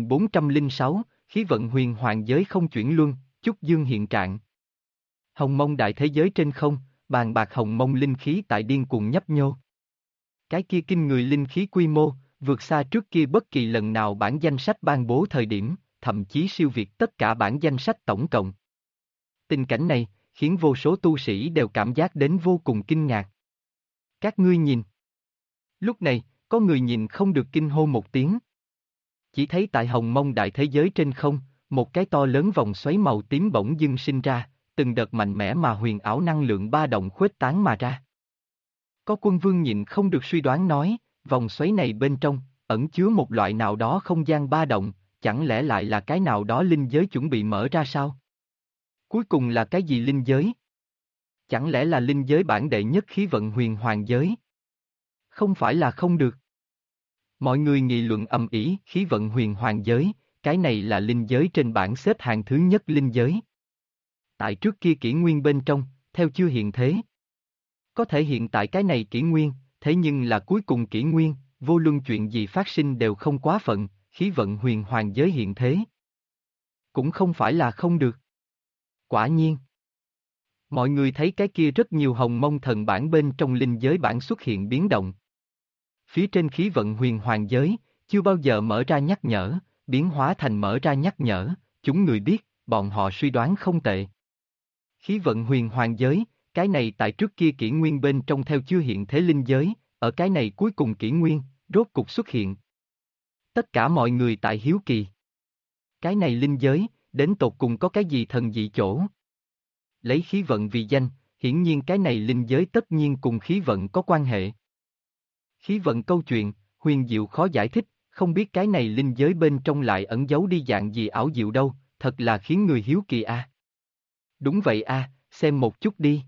2406, khí vận huyền hoàng giới không chuyển luân, chúc dương hiện trạng. Hồng Mông đại thế giới trên không, bàn bạc Hồng Mông linh khí tại điên cuồng nhấp nhô. Cái kia kinh người linh khí quy mô, vượt xa trước kia bất kỳ lần nào bản danh sách ban bố thời điểm, thậm chí siêu việt tất cả bản danh sách tổng cộng. Tình cảnh này, khiến vô số tu sĩ đều cảm giác đến vô cùng kinh ngạc. Các ngươi nhìn. Lúc này, có người nhìn không được kinh hô một tiếng. Chỉ thấy tại Hồng Mông đại thế giới trên không, một cái to lớn vòng xoáy màu tím bỗng dưng sinh ra, từng đợt mạnh mẽ mà huyền ảo năng lượng ba động khuếch tán mà ra. Có quân vương nhịn không được suy đoán nói, vòng xoáy này bên trong, ẩn chứa một loại nào đó không gian ba động, chẳng lẽ lại là cái nào đó linh giới chuẩn bị mở ra sao? Cuối cùng là cái gì linh giới? Chẳng lẽ là linh giới bản đệ nhất khí vận huyền hoàng giới? Không phải là không được. Mọi người nghị luận ầm ĩ, khí vận huyền hoàng giới, cái này là linh giới trên bảng xếp hạng thứ nhất linh giới. Tại trước kia kỷ nguyên bên trong, theo chưa hiện thế. Có thể hiện tại cái này kỷ nguyên, thế nhưng là cuối cùng kỷ nguyên, vô luân chuyện gì phát sinh đều không quá phận, khí vận huyền hoàng giới hiện thế. Cũng không phải là không được. Quả nhiên. Mọi người thấy cái kia rất nhiều Hồng Mông thần bản bên trong linh giới bản xuất hiện biến động. Phía trên khí vận huyền hoàng giới, chưa bao giờ mở ra nhắc nhở, biến hóa thành mở ra nhắc nhở, chúng người biết, bọn họ suy đoán không tệ. Khí vận huyền hoàng giới, cái này tại trước kia kỷ nguyên bên trong theo chưa hiện thế linh giới, ở cái này cuối cùng kỷ nguyên, rốt cục xuất hiện. Tất cả mọi người tại hiếu kỳ. Cái này linh giới, đến tột cùng có cái gì thần dị chỗ? Lấy khí vận vì danh, hiển nhiên cái này linh giới tất nhiên cùng khí vận có quan hệ. Khí vận câu chuyện, huyền diệu khó giải thích, không biết cái này linh giới bên trong lại ẩn giấu đi dạng gì ảo diệu đâu, thật là khiến người hiếu kỳ a. Đúng vậy a, xem một chút đi.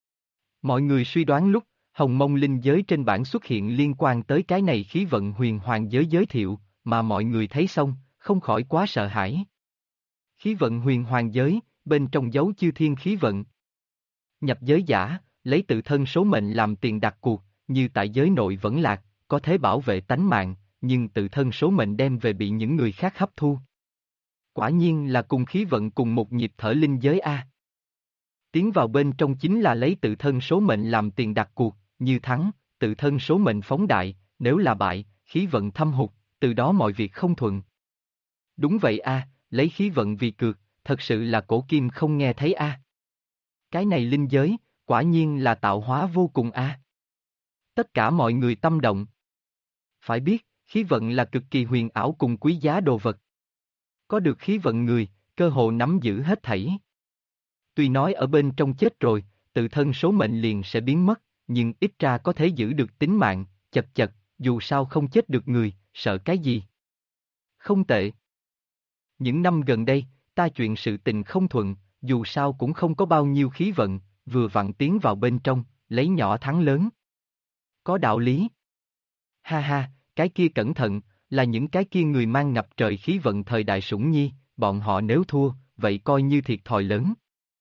Mọi người suy đoán lúc, Hồng Mông linh giới trên bảng xuất hiện liên quan tới cái này khí vận huyền hoàng giới giới thiệu, mà mọi người thấy xong, không khỏi quá sợ hãi. Khí vận huyền hoàng giới, bên trong giấu chư thiên khí vận. Nhập giới giả, lấy tự thân số mệnh làm tiền đặt cuộc, như tại giới nội vẫn lạc, có thể bảo vệ tánh mạng, nhưng tự thân số mệnh đem về bị những người khác hấp thu. Quả nhiên là cùng khí vận cùng một nhịp thở linh giới A. Tiến vào bên trong chính là lấy tự thân số mệnh làm tiền đặt cuộc, như thắng, tự thân số mệnh phóng đại, nếu là bại, khí vận thâm hụt, từ đó mọi việc không thuận. Đúng vậy A, lấy khí vận vì cược, thật sự là cổ kim không nghe thấy A. Cái này linh giới, quả nhiên là tạo hóa vô cùng A. Tất cả mọi người tâm động. Phải biết, khí vận là cực kỳ huyền ảo cùng quý giá đồ vật. Có được khí vận người, cơ hồ nắm giữ hết thảy. Tuy nói ở bên trong chết rồi, tự thân số mệnh liền sẽ biến mất, nhưng ít ra có thể giữ được tính mạng, chật chật, dù sao không chết được người, sợ cái gì. Không tệ. Những năm gần đây, ta chuyện sự tình không thuận, dù sao cũng không có bao nhiêu khí vận, vừa vặn tiến vào bên trong, lấy nhỏ thắng lớn. Có đạo lý. Ha ha, cái kia cẩn thận, là những cái kia người mang ngập trời khí vận thời đại sủng nhi, bọn họ nếu thua, vậy coi như thiệt thòi lớn.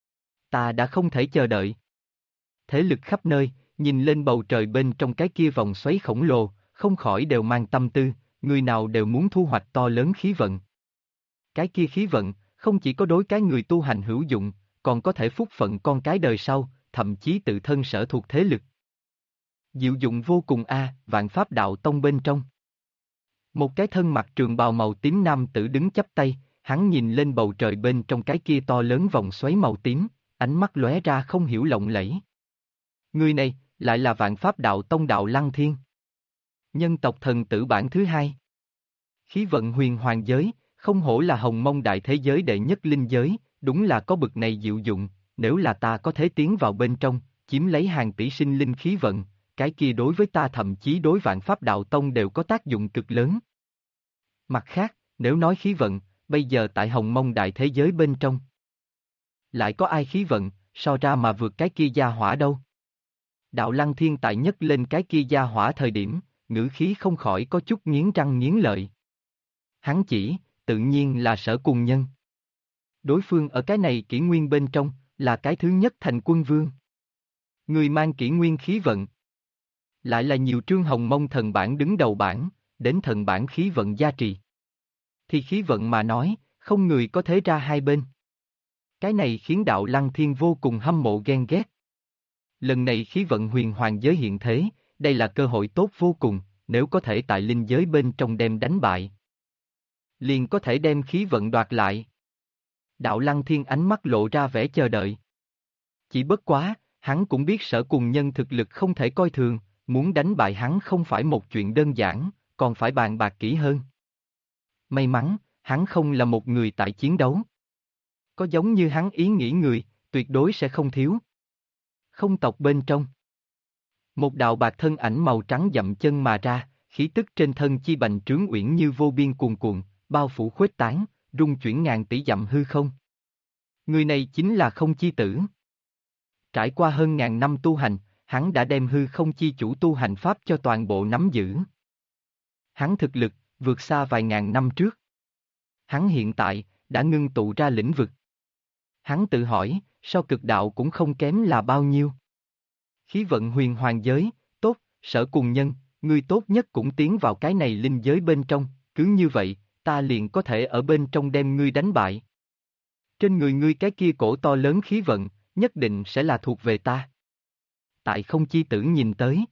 Ta đã không thể chờ đợi. Thế lực khắp nơi, nhìn lên bầu trời bên trong cái kia vòng xoáy khổng lồ, không khỏi đều mang tâm tư, người nào đều muốn thu hoạch to lớn khí vận. Cái kia khí vận, Không chỉ có đối cái người tu hành hữu dụng, còn có thể phúc phận con cái đời sau, thậm chí tự thân sở thuộc thế lực. Diệu dụng vô cùng Vạn Pháp Đạo Tông bên trong. Một cái thân mặc trường bào màu tím nam tử đứng chắp tay, hắn nhìn lên bầu trời bên trong cái kia to lớn vòng xoáy màu tím, ánh mắt lóe ra không hiểu lộng lẫy. Người này, lại là Vạn Pháp Đạo Tông Đạo Lăng Thiên. Nhân tộc thần tử bản thứ hai. Khí vận huyền hoàng giới, không hổ là hồng mông đại thế giới đệ nhất linh giới, đúng là có bực này diệu dụng, nếu là ta có thể tiến vào bên trong, chiếm lấy hàng tỷ sinh linh khí vận, cái kia đối với ta thậm chí đối Vạn Pháp Đạo Tông đều có tác dụng cực lớn. Mặt khác, nếu nói khí vận, bây giờ tại hồng mông đại thế giới bên trong, lại có ai khí vận, so ra mà vượt cái kia gia hỏa đâu. Đạo Lăng Thiên tại nhất lên cái kia gia hỏa thời điểm, ngữ khí không khỏi có chút nghiến răng nghiến lợi. Hắn chỉ, tự nhiên là Sở Cùng Nhân. Đối phương ở cái này kỷ nguyên bên trong, là cái thứ nhất thành quân vương. Người mang kỷ nguyên khí vận. Lại là nhiều trương hồng mông thần bản đứng đầu bản, đến thần bản khí vận gia trì. Thì khí vận mà nói, không người có thể ra hai bên. Cái này khiến Đạo Lăng Thiên vô cùng hâm mộ ghen ghét. Lần này khí vận huyền hoàng giới hiện thế, đây là cơ hội tốt vô cùng, nếu có thể tại linh giới bên trong đem đánh bại, liền có thể đem khí vận đoạt lại. Đạo Lăng Thiên ánh mắt lộ ra vẻ chờ đợi. Chỉ bất quá, hắn cũng biết Sở Cùng Nhân thực lực không thể coi thường, muốn đánh bại hắn không phải một chuyện đơn giản, còn phải bàn bạc kỹ hơn. May mắn, hắn không là một người tại chiến đấu. Có giống như hắn ý nghĩ người, tuyệt đối sẽ không thiếu. Không tộc bên trong. Một đạo bạc thân ảnh màu trắng dậm chân mà ra, khí tức trên thân chi bành trướng uyển như vô biên cuồn cuộn, bao phủ khuếch tán, rung chuyển ngàn tỷ dặm hư không. Người này chính là Không Chi Tử. Trải qua hơn ngàn năm tu hành, hắn đã đem hư không chi chủ tu hành pháp cho toàn bộ nắm giữ. Hắn thực lực, vượt xa vài ngàn năm trước. Hắn hiện tại, đã ngưng tụ ra lĩnh vực. Hắn tự hỏi, so cực đạo cũng không kém là bao nhiêu. Khí vận huyền hoàng giới, tốt, Sở Cùng Nhân, ngươi tốt nhất cũng tiến vào cái này linh giới bên trong, cứ như vậy, ta liền có thể ở bên trong đem ngươi đánh bại. Trên người ngươi cái kia cổ to lớn khí vận, nhất định sẽ là thuộc về ta. Tại Không Chi Tử nhìn tới.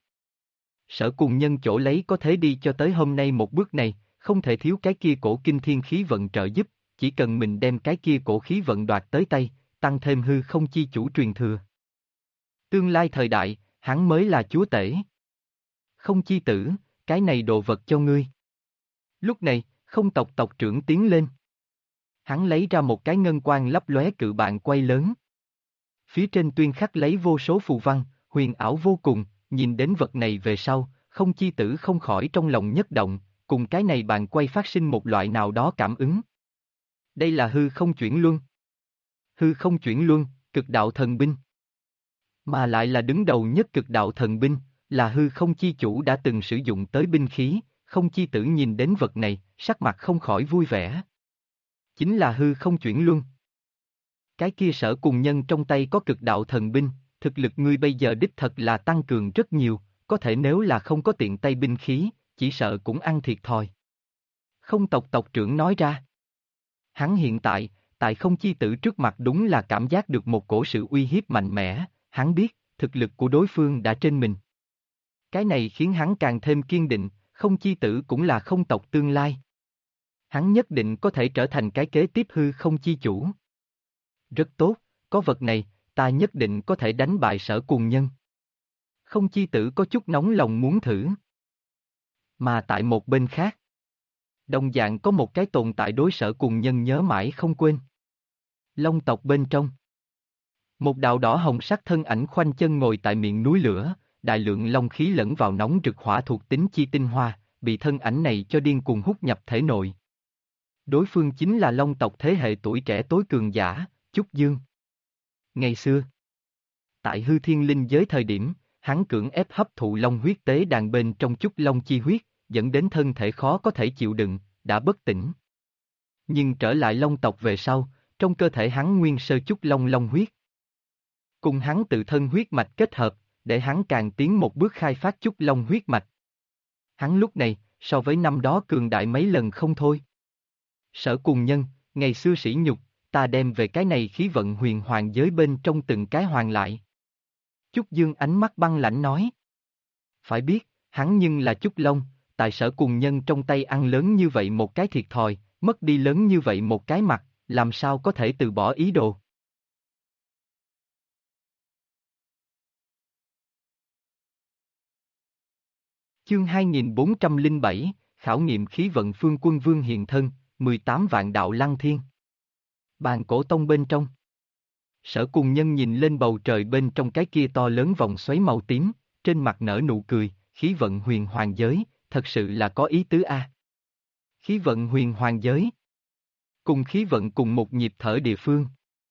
Sở Cùng Nhân chỗ lấy có thể đi cho tới hôm nay một bước này, không thể thiếu cái kia cổ kinh thiên khí vận trợ giúp, chỉ cần mình đem cái kia cổ khí vận đoạt tới tay, tăng thêm hư không chi chủ truyền thừa. Tương lai thời đại, hắn mới là chúa tể. Không Chi Tử, cái này đồ vật cho ngươi. Lúc này, Không tộc tộc trưởng tiến lên. Hắn lấy ra một cái ngân quang lấp lóe cự bàn quay lớn. Phía trên tuyên khắc lấy vô số phù văn, huyền ảo vô cùng, nhìn đến vật này về sau, Không Chi Tử không khỏi trong lòng nhất động, cùng cái này bàn quay phát sinh một loại nào đó cảm ứng. Đây là hư không chuyển luân. Hư không chuyển luân, cực đạo thần binh. Mà lại là đứng đầu nhất cực đạo thần binh, là hư không chi chủ đã từng sử dụng tới binh khí, Không Chi Tử nhìn đến vật này, sắc mặt không khỏi vui vẻ. Chính là hư không chuyển luân. Cái kia Sở Cùng Nhân trong tay có cực đạo thần binh, thực lực ngươi bây giờ đích thật là tăng cường rất nhiều, có thể nếu là không có tiện tay binh khí, chỉ sợ cũng ăn thiệt thòi. Không tộc tộc trưởng nói ra. Hắn hiện tại Không Chi Tử trước mặt đúng là cảm giác được một cổ sự uy hiếp mạnh mẽ, hắn biết, thực lực của đối phương đã trên mình. Cái này khiến hắn càng thêm kiên định, Không Chi Tử cũng là không tộc tương lai. Hắn nhất định có thể trở thành cái kế tiếp hư không chi chủ. Rất tốt, có vật này, ta nhất định có thể đánh bại Sở Cùng Nhân. Không Chi Tử có chút nóng lòng muốn thử. Mà tại một bên khác, đồng dạng có một cái tồn tại đối Sở Cùng Nhân nhớ mãi không quên. Long tộc bên trong. Một đạo đỏ hồng sắc thân ảnh khoanh chân ngồi tại miệng núi lửa, đại lượng long khí lẫn vào nóng rực hỏa thuộc tính chi tinh hoa, bị thân ảnh này cho điên cuồng hút nhập thể nội. Đối phương chính là Long tộc thế hệ tuổi trẻ tối cường giả, Chúc Dương. Ngày xưa, tại hư thiên linh giới thời điểm, hắn cưỡng ép hấp thụ long huyết tế đàn bên trong Chúc Long chi huyết, dẫn đến thân thể khó có thể chịu đựng, đã bất tỉnh. Nhưng trở lại Long tộc về sau, trong cơ thể hắn nguyên sơ Chúc Long long huyết. Cùng hắn tự thân huyết mạch kết hợp, để hắn càng tiến một bước khai phát Chúc Long huyết mạch. Hắn lúc này, so với năm đó cường đại mấy lần không thôi. Sở Cùng Nhân, ngày xưa sỉ nhục, ta đem về cái này khí vận huyền hoàng giới bên trong từng cái hoàn lại. Trúc Dương ánh mắt băng lãnh nói. Phải biết, hắn nhưng là Trúc Long, tại Sở Cùng Nhân trong tay ăn lớn như vậy một cái thiệt thòi, mất đi lớn như vậy một cái mặt, làm sao có thể từ bỏ ý đồ. Chương 2407, khảo nghiệm khí vận Phương Quân Vương hiện thân, 18 vạn đạo lăng thiên. Bàn cổ tông bên trong. Sở Cùng Nhân nhìn lên bầu trời bên trong cái kia to lớn vòng xoáy màu tím, trên mặt nở nụ cười, khí vận huyền hoàng giới, thật sự là có ý tứ a. Khí vận huyền hoàng giới. Cùng khí vận cùng một nhịp thở địa phương.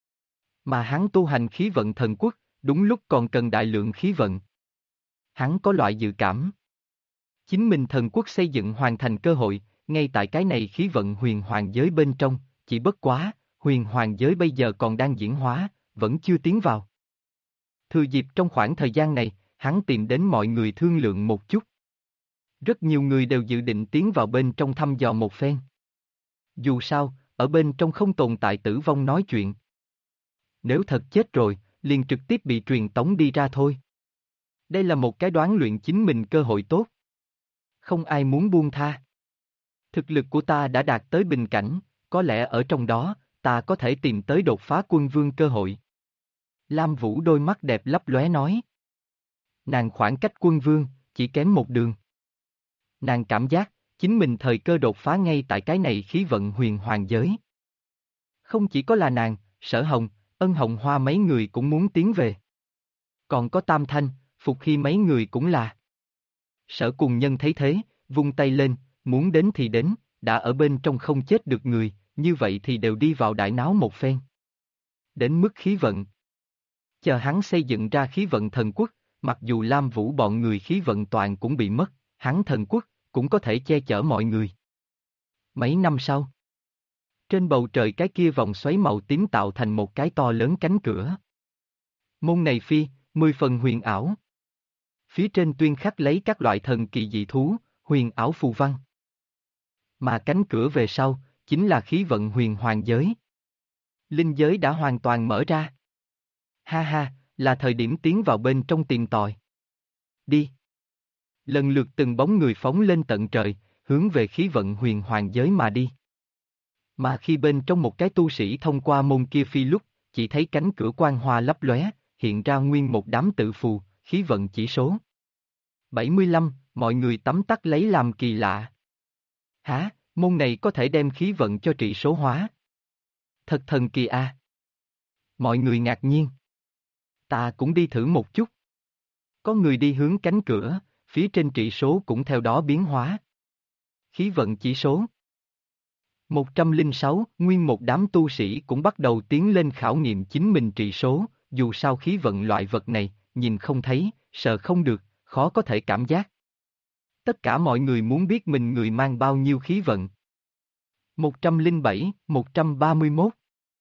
Mà hắn tu hành khí vận thần quốc, đúng lúc còn cần đại lượng khí vận. Hắn có loại dự cảm. Chính mình thần quốc xây dựng hoàn thành cơ hội, ngay tại cái này khí vận huyền hoàng giới bên trong, chỉ bất quá, huyền hoàng giới bây giờ còn đang diễn hóa, vẫn chưa tiến vào. Thừa dịp trong khoảng thời gian này, hắn tìm đến mọi người thương lượng một chút. Rất nhiều người đều dự định tiến vào bên trong thăm dò một phen. Dù sao, ở bên trong không tồn tại tử vong nói chuyện. Nếu thật chết rồi, liền trực tiếp bị truyền tống đi ra thôi. Đây là một cái đoán luyện chính mình cơ hội tốt. Không ai muốn buông tha. Thực lực của ta đã đạt tới bình cảnh, có lẽ ở trong đó, ta có thể tìm tới đột phá quân vương cơ hội. Lam Vũ đôi mắt đẹp lấp lóe nói. Nàng khoảng cách quân vương, chỉ kém một đường. Nàng cảm giác, chính mình thời cơ đột phá ngay tại cái này khí vận huyền hoàng giới. Không chỉ có là nàng, Sở Hồng, Ân Hồng Hoa mấy người cũng muốn tiến về. Còn có Tam Thanh, Phục Hy mấy người cũng là. Sở Cùng Nhân thấy thế, vung tay lên, muốn đến thì đến, đã ở bên trong không chết được người, như vậy thì đều đi vào đại náo một phen. Đến mức khí vận. Chờ hắn xây dựng ra khí vận thần quốc, mặc dù Lam Vũ bọn người khí vận toàn cũng bị mất, hắn thần quốc, cũng có thể che chở mọi người. Mấy năm sau, trên bầu trời cái kia vòng xoáy màu tím tạo thành một cái to lớn cánh cửa. Môn này phi, 10 phần huyền ảo. Phía trên tuyên khắc lấy các loại thần kỳ dị thú, huyền ảo phù văn. Mà cánh cửa về sau, chính là khí vận huyền hoàng giới. Linh giới đã hoàn toàn mở ra. Ha ha, là thời điểm tiến vào bên trong tìm tòi. Đi. Lần lượt từng bóng người phóng lên tận trời, hướng về khí vận huyền hoàng giới mà đi. Mà khi bên trong một cái tu sĩ thông qua môn kia phi lúc, chỉ thấy cánh cửa quang hoa lấp lóe, hiện ra nguyên một đám tự phù, khí vận chỉ số. 75, mọi người tấm tắc lấy làm kỳ lạ. Hả, môn này có thể đem khí vận cho trị số hóa. Thật thần kỳ a. Mọi người ngạc nhiên. Ta cũng đi thử một chút. Có người đi hướng cánh cửa, phía trên trị số cũng theo đó biến hóa. Khí vận chỉ số 106, nguyên một đám tu sĩ cũng bắt đầu tiến lên khảo nghiệm chính mình trị số, dù sao khí vận loại vật này, nhìn không thấy, sợ không được, khó có thể cảm giác. Tất cả mọi người muốn biết mình người mang bao nhiêu khí vận. 107, 131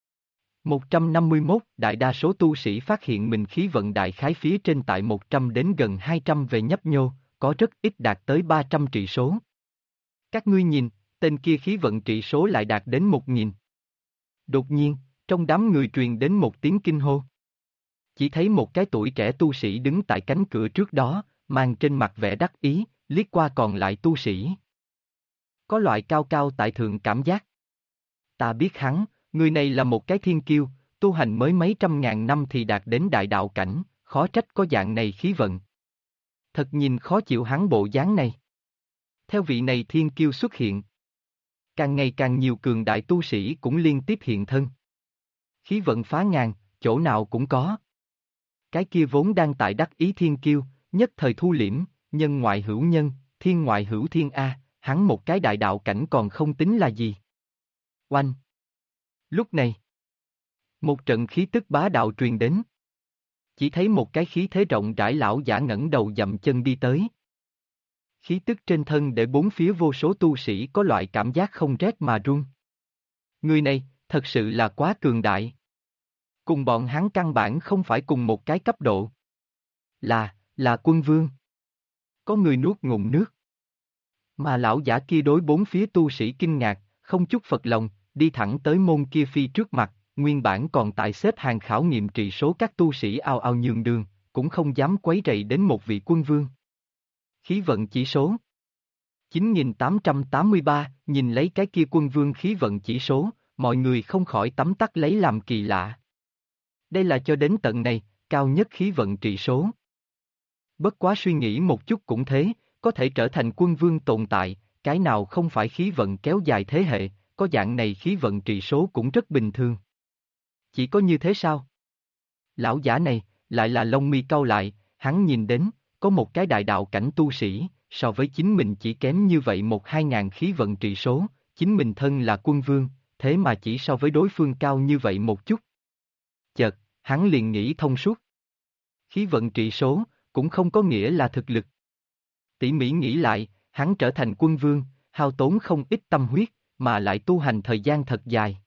151, đại đa số tu sĩ phát hiện mình khí vận đại khái phía trên tại 100 đến gần 200 về nhấp nhô, có rất ít đạt tới 300 trị số. Các ngươi nhìn, tên kia khí vận trị số lại đạt đến 1000. Đột nhiên, trong đám người truyền đến một tiếng kinh hô. Chỉ thấy một cái tuổi trẻ tu sĩ đứng tại cánh cửa trước đó, mang trên mặt vẻ đắc ý, liếc qua còn lại tu sĩ. Có loại cao cao tại thượng cảm giác. Ta biết hắn, người này là một cái thiên kiêu, tu hành mới mấy trăm ngàn năm thì đạt đến đại đạo cảnh, khó trách có dạng này khí vận. Thật nhìn khó chịu hắn bộ dáng này. Theo vị này thiên kiêu xuất hiện, càng ngày càng nhiều cường đại tu sĩ cũng liên tiếp hiện thân. Khí vận phá ngàn, chỗ nào cũng có. Cái kia vốn đang tại đắc ý thiên kiêu, nhất thời thu liễm, nhân ngoại hữu nhân, thiên ngoại hữu thiên A, hắn một cái đại đạo cảnh còn không tính là gì. Oanh! Lúc này, một trận khí tức bá đạo truyền đến. Chỉ thấy một cái khí thế rộng rãi lão giả ngẩng đầu dậm chân đi tới. Khí tức trên thân để bốn phía vô số tu sĩ có loại cảm giác không rét mà run. Người này, thật sự là quá cường đại. Cùng bọn hắn căn bản không phải cùng một cái cấp độ. Là quân vương. Có người nuốt ngụm nước. Mà lão giả kia đối bốn phía tu sĩ kinh ngạc, không chút phật lòng, đi thẳng tới môn kia phi trước mặt, nguyên bản còn tại xếp hàng khảo nghiệm trị số các tu sĩ ao ao nhường đường, cũng không dám quấy rầy đến một vị quân vương. Khí vận chỉ số 9883, nhìn lấy cái kia quân vương khí vận chỉ số, mọi người không khỏi tấm tắc lấy làm kỳ lạ. Đây là cho đến tận này, cao nhất khí vận trị số. Bất quá suy nghĩ một chút cũng thế, có thể trở thành quân vương tồn tại, cái nào không phải khí vận kéo dài thế hệ, có dạng này khí vận trị số cũng rất bình thường. Chỉ có như thế sao? Lão giả này, lại là lông mi cau lại, hắn nhìn đến, có một cái đại đạo cảnh tu sĩ, so với chính mình chỉ kém như vậy 1-2 ngàn khí vận trị số, chính mình thân là quân vương, thế mà chỉ so với đối phương cao như vậy một chút. Chợt, hắn liền nghĩ thông suốt. Khí vận trị số, cũng không có nghĩa là thực lực. Tỉ mỉ nghĩ lại, hắn trở thành quân vương, hao tốn không ít tâm huyết, mà lại tu hành thời gian thật dài.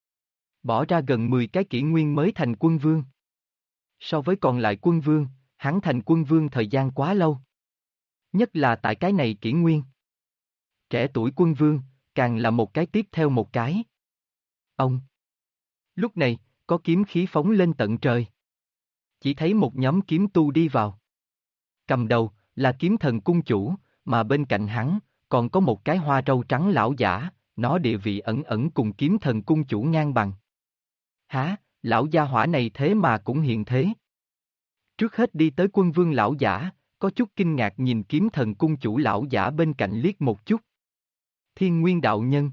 Bỏ ra gần 10 cái kỷ nguyên mới thành quân vương. So với còn lại quân vương, hắn thành quân vương thời gian quá lâu. Nhất là tại cái này kỷ nguyên. Trẻ tuổi quân vương, càng là một cái tiếp theo một cái. Ông. Lúc này, có kiếm khí phóng lên tận trời. Chỉ thấy một nhóm kiếm tu đi vào. Cầm đầu, là kiếm thần cung chủ, mà bên cạnh hắn, còn có một cái hoa râu trắng lão giả, nó địa vị ẩn ẩn cùng kiếm thần cung chủ ngang bằng. Hả, lão gia hỏa này thế mà cũng hiện thế. Trước hết đi tới quân vương lão giả, có chút kinh ngạc nhìn kiếm thần cung chủ lão giả bên cạnh liếc một chút. Thiên Nguyên đạo nhân.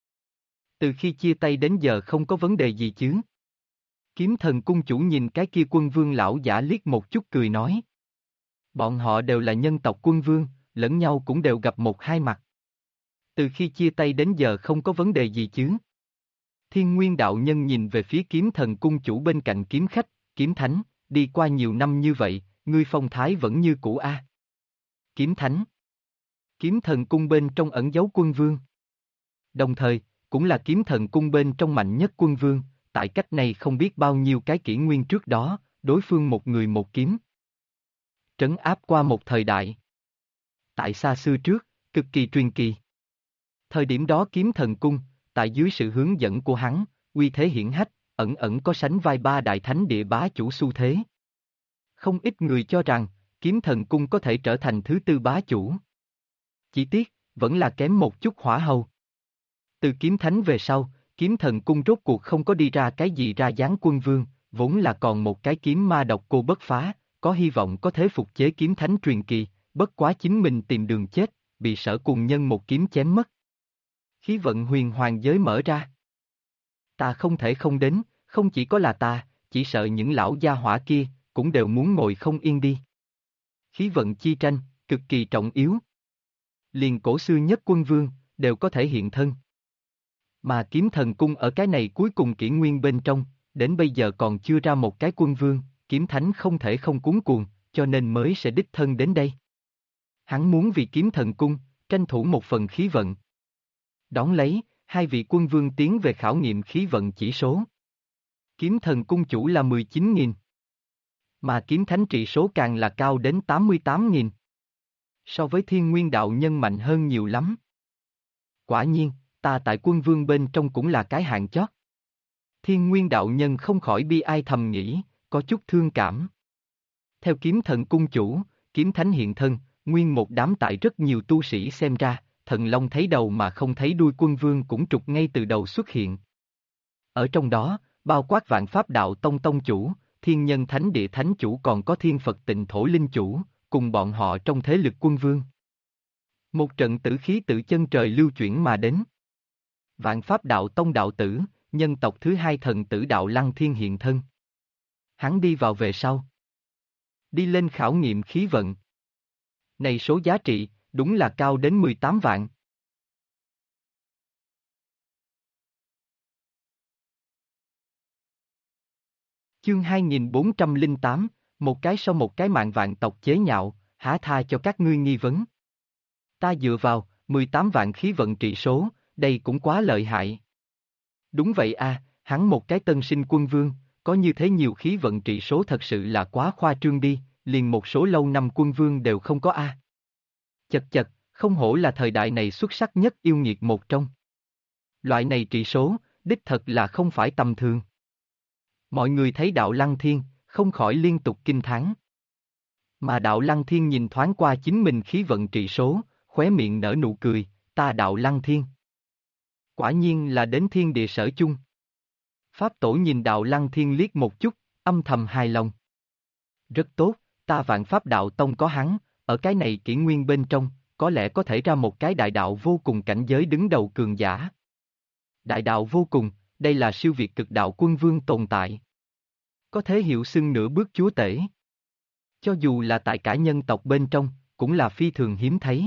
Từ khi chia tay đến giờ không có vấn đề gì chứ. Kiếm thần cung chủ nhìn cái kia quân vương lão giả liếc một chút cười nói. Bọn họ đều là nhân tộc quân vương, lẫn nhau cũng đều gặp một hai mặt. Từ khi chia tay đến giờ không có vấn đề gì chứ. Thiên Nguyên đạo nhân nhìn về phía kiếm thần cung chủ bên cạnh kiếm khách, kiếm thánh, đi qua nhiều năm như vậy, ngươi phong thái vẫn như cũ a. Kiếm thánh. Kiếm thần cung bên trong ẩn giấu quân vương. Đồng thời, cũng là kiếm thần cung bên trong mạnh nhất quân vương, tại cách này không biết bao nhiêu cái kỷ nguyên trước đó, đối phương một người một kiếm. Trấn áp qua một thời đại. Tại xa xưa trước, cực kỳ truyền kỳ. Thời điểm đó kiếm thần cung, tại dưới sự hướng dẫn của hắn, uy thế hiển hách, ẩn ẩn có sánh vai ba đại thánh địa bá chủ xu thế. Không ít người cho rằng, kiếm thần cung có thể trở thành thứ tư bá chủ. Chỉ tiếc, vẫn là kém một chút hỏa hầu. Từ kiếm thánh về sau, kiếm thần cung rốt cuộc không có đi ra cái gì ra dáng quân vương, vốn là còn một cái kiếm ma độc cô bất phá, có hy vọng có thể phục chế kiếm thánh truyền kỳ, bất quá chính mình tìm đường chết, bị Sở Cùng Nhân một kiếm chém mất. Khí vận huyền hoàng giới mở ra. Ta không thể không đến, không chỉ có là ta, chỉ sợ những lão gia hỏa kia, cũng đều muốn ngồi không yên đi. Khí vận chi tranh, cực kỳ trọng yếu. Liền cổ xưa nhất quân vương, đều có thể hiện thân. Mà kiếm thần cung ở cái này cuối cùng kỷ nguyên bên trong, đến bây giờ còn chưa ra một cái quân vương, kiếm thánh không thể không cuống cuồng, cho nên mới sẽ đích thân đến đây. Hắn muốn vì kiếm thần cung, tranh thủ một phần khí vận. Đón lấy, hai vị quân vương tiến về khảo nghiệm khí vận chỉ số. Kiếm thần cung chủ là 19.000. Mà kiếm thánh trị số càng là cao đến 88.000. So với thiên nguyên đạo nhân mạnh hơn nhiều lắm. Quả nhiên, ta tại quân vương bên trong cũng là cái hạng chót. Thiên nguyên đạo nhân không khỏi bi ai thầm nghĩ, có chút thương cảm. Theo kiếm thần cung chủ, kiếm thánh hiện thân, nguyên một đám tại rất nhiều tu sĩ xem ra, thần long thấy đầu mà không thấy đuôi quân vương cũng trục ngay từ đầu xuất hiện. Ở trong đó, bao quát Vạn Pháp Đạo Tông Tông chủ, Thiên Nhân Thánh Địa Thánh chủ còn có Thiên Phật Tịnh Thổ Linh chủ, cùng bọn họ trong thế lực quân vương. Một trận tử khí tự chân trời lưu chuyển mà đến. Vạn Pháp Đạo Tông đạo tử, nhân tộc thứ hai thần tử Đạo Lăng Thiên hiện thân. Hắn đi vào về sau. Đi lên khảo nghiệm khí vận. Này số giá trị, đúng là cao đến 18 vạn. Chương 2408, một cái sau một cái mạng vạn tộc chế nhạo, hả tha cho các ngươi nghi vấn. Ta dựa vào, 18 vạn khí vận trị số, đây cũng quá lợi hại. Đúng vậy a, hắn một cái tân sinh quân vương, có như thế nhiều khí vận trị số thật sự là quá khoa trương đi, liền một số lâu năm quân vương đều không có a. Chật chật, không hổ là thời đại này xuất sắc nhất yêu nghiệt một trong. Loại này trị số, đích thật là không phải tầm thường. Mọi người thấy Đạo Lăng Thiên, không khỏi liên tục kinh thán. Mà Đạo Lăng Thiên nhìn thoáng qua chính mình khí vận trị số, khóe miệng nở nụ cười, ta Đạo Lăng Thiên. Quả nhiên là đến thiên địa sở chung. Pháp tổ nhìn Đạo Lăng Thiên liếc một chút, âm thầm hài lòng. Rất tốt, ta Vạn Pháp Đạo Tông có hắn, ở cái này kỷ nguyên bên trong, có lẽ có thể ra một cái đại đạo vô cùng cảnh giới đứng đầu cường giả. Đại đạo vô cùng, đây là siêu việt cực đạo quân vương tồn tại. Có thể hiệu xưng nửa bước chúa tể. Cho dù là tại cả nhân tộc bên trong, cũng là phi thường hiếm thấy.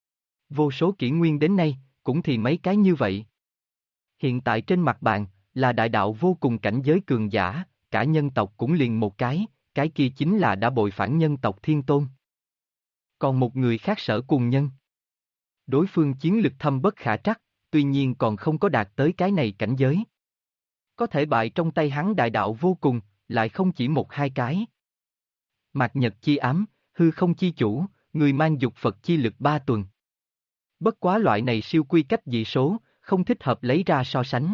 Vô số kỷ nguyên đến nay, cũng thì mấy cái như vậy. Hiện tại trên mặt bàn, là đại đạo vô cùng cảnh giới cường giả, cả nhân tộc cũng liền một cái kia chính là đã bội phản nhân tộc Thiên Tôn. Còn một người khác Sở Cùng Nhân. Đối phương chiến lực thâm bất khả trắc, tuy nhiên còn không có đạt tới cái này cảnh giới. Có thể bại trong tay hắn đại đạo vô cùng, lại không chỉ một hai cái. Mạt Nhật chi ám, hư không chi chủ, người mang dục Phật chi lực 3 tuần. Bất quá loại này siêu quy cách dị số, không thích hợp lấy ra so sánh.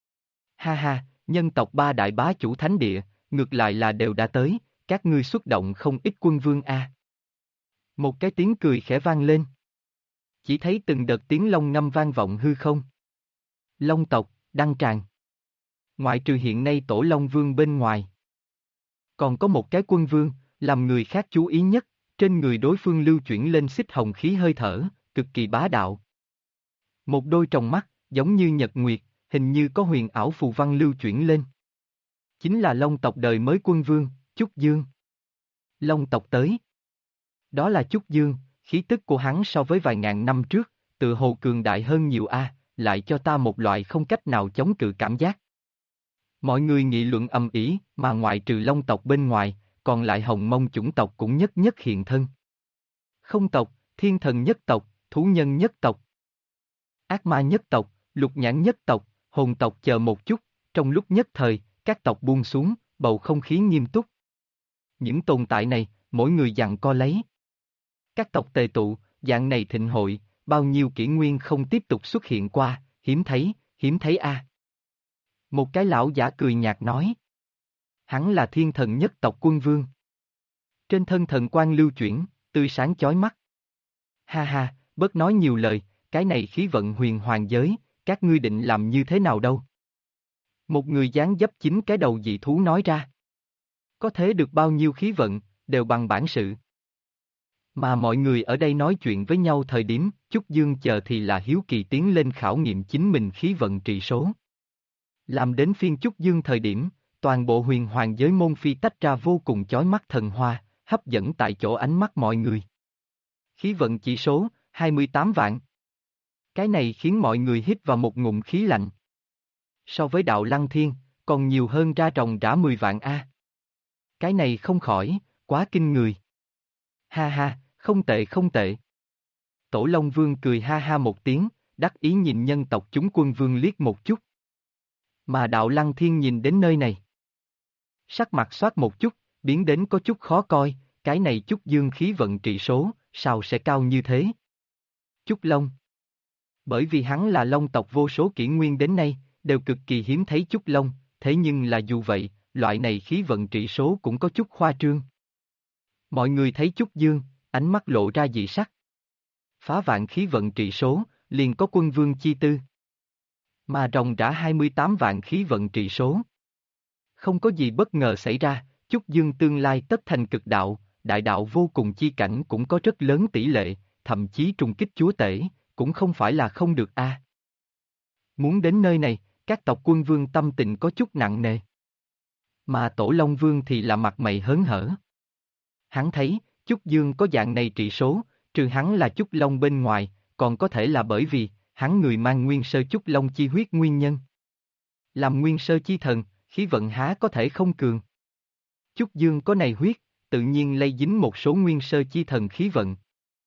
Ha ha, nhân tộc 3 đại bá chủ thánh địa, ngược lại là đều đã tới, các ngươi xuất động không ít quân vương a. Một cái tiếng cười khẽ vang lên. Chỉ thấy từng đợt tiếng long ngâm vang vọng hư không. Long tộc, đăng tràng. Ngoại trừ hiện nay Tổ Long Vương bên ngoài. Còn có một cái quân vương, làm người khác chú ý nhất, trên người đối phương lưu chuyển lên xích hồng khí hơi thở, cực kỳ bá đạo. Một đôi tròng mắt, giống như nhật nguyệt, hình như có huyền ảo phù văn lưu chuyển lên. Chính là Long tộc đời mới quân vương, Chúc Dương. Long tộc tới. Đó là Chúc Dương, khí tức của hắn so với vài ngàn năm trước, tự hồ cường đại hơn nhiều lại cho ta một loại không cách nào chống cự cảm giác. Mọi người nghị luận ầm ĩ, mà ngoại trừ Long tộc bên ngoài, còn lại Hồng Mông chủng tộc cũng nhất nhất hiện thân. Không tộc, Thiên Thần nhất tộc, Thú Nhân nhất tộc, Ác Ma nhất tộc, Lục Nhãn nhất tộc, Hồn tộc chờ một chút, trong lúc nhất thời, các tộc buông xuống, bầu không khí nghiêm túc. Những tồn tại này, mỗi người giằng co lấy. Các tộc tề tụ, dạng này thịnh hội, bao nhiêu kỷ nguyên không tiếp tục xuất hiện qua, hiếm thấy a. Một cái lão giả cười nhạt nói. Hắn là Thiên Thần nhất tộc quân vương. Trên thân thần quang lưu chuyển, tươi sáng chói mắt. Ha ha, bớt nói nhiều lời, cái này khí vận huyền hoàng giới, các ngươi định làm như thế nào đâu? Một người dáng dấp chính cái đầu dị thú nói ra. Có thế được bao nhiêu khí vận, đều bằng bản sự. Mà mọi người ở đây nói chuyện với nhau thời điểm, Chúc Dương chờ thì là hiếu kỳ tiến lên khảo nghiệm chính mình khí vận trị số. Làm đến phiên Chúc Dương thời điểm, toàn bộ huyền hoàng giới môn phi tách ra vô cùng chói mắt thần hoa, hấp dẫn tại chỗ ánh mắt mọi người. Khí vận chỉ số, 28 vạn. Cái này khiến mọi người hít vào một ngụm khí lạnh. So với Đạo Lăng Thiên, còn nhiều hơn ra ròng rã 10 vạn a. Cái này không khỏi, quá kinh người. Ha ha, không tệ không tệ. Tổ Long Vương cười ha ha một tiếng, đắc ý nhìn nhân tộc chúng quân vương liếc một chút. Mà Đạo Lăng Thiên nhìn đến nơi này. Sắc mặt xoát một chút, biến đến có chút khó coi, cái này Chúc Dương khí vận trị số, sao sẽ cao như thế? Chúc Long. Bởi vì hắn là Long tộc vô số kỷ nguyên đến nay, đều cực kỳ hiếm thấy Chúc Long, thế nhưng là dù vậy, loại này khí vận trị số cũng có chút khoa trương. Mọi người thấy Chúc Dương, ánh mắt lộ ra dị sắc. Phá vạn khí vận trị số, liền có quân vương chi tư. Mà ròng rã 28 vạn khí vận trị số. Không có gì bất ngờ xảy ra, Chúc Dương tương lai tất thành cực đạo, đại đạo vô cùng chi cảnh cũng có rất lớn tỷ lệ, thậm chí trùng kích chúa tể, cũng không phải là không được a. Muốn đến nơi này, các tộc quân vương tâm tình có chút nặng nề. Mà Tổ Long Vương thì là mặt mày hớn hở. Hắn thấy, Chúc Dương có dạng này trị số, trừ hắn là Chúc Long bên ngoài, còn có thể là bởi vì, hắn người mang nguyên sơ Chúc Long chi huyết nguyên nhân. Làm nguyên sơ chi thần, khí vận há có thể không cường. Chúc Dương có này huyết, tự nhiên lây dính một số nguyên sơ chi thần khí vận.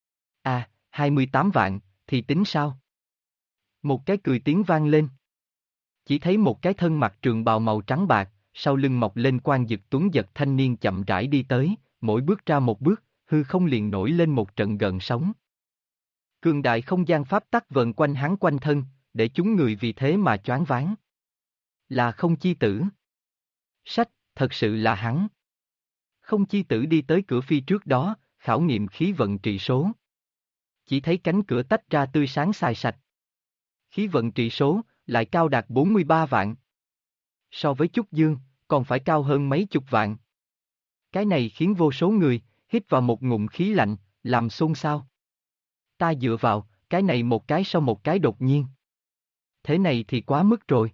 28 vạn, thì tính sao? Một cái cười tiếng vang lên. Chỉ thấy một cái thân mặc trường bào màu trắng bạc, sau lưng mọc lên quang dực tuấn giật thanh niên chậm rãi đi tới, mỗi bước ra một bước, hư không liền nổi lên một trận gợn sóng. Cường đại không gian pháp tắc vần quanh hắn quanh thân, để chúng người vì thế mà choáng váng. Là không chi tử. Sách, thật sự là hắn. Không chi tử đi tới cửa phi trước đó, khảo nghiệm khí vận trị số. Chỉ thấy cánh cửa tách ra tươi sáng xài sạch. Khí vận trị số, lại cao đạt 43 vạn. So với Trúc Dương, còn phải cao hơn mấy chục vạn. Cái này khiến vô số người, hít vào một ngụm khí lạnh, làm xôn xao. Ta dựa vào, cái này một cái sau một cái đột nhiên. Thế này thì quá mức rồi.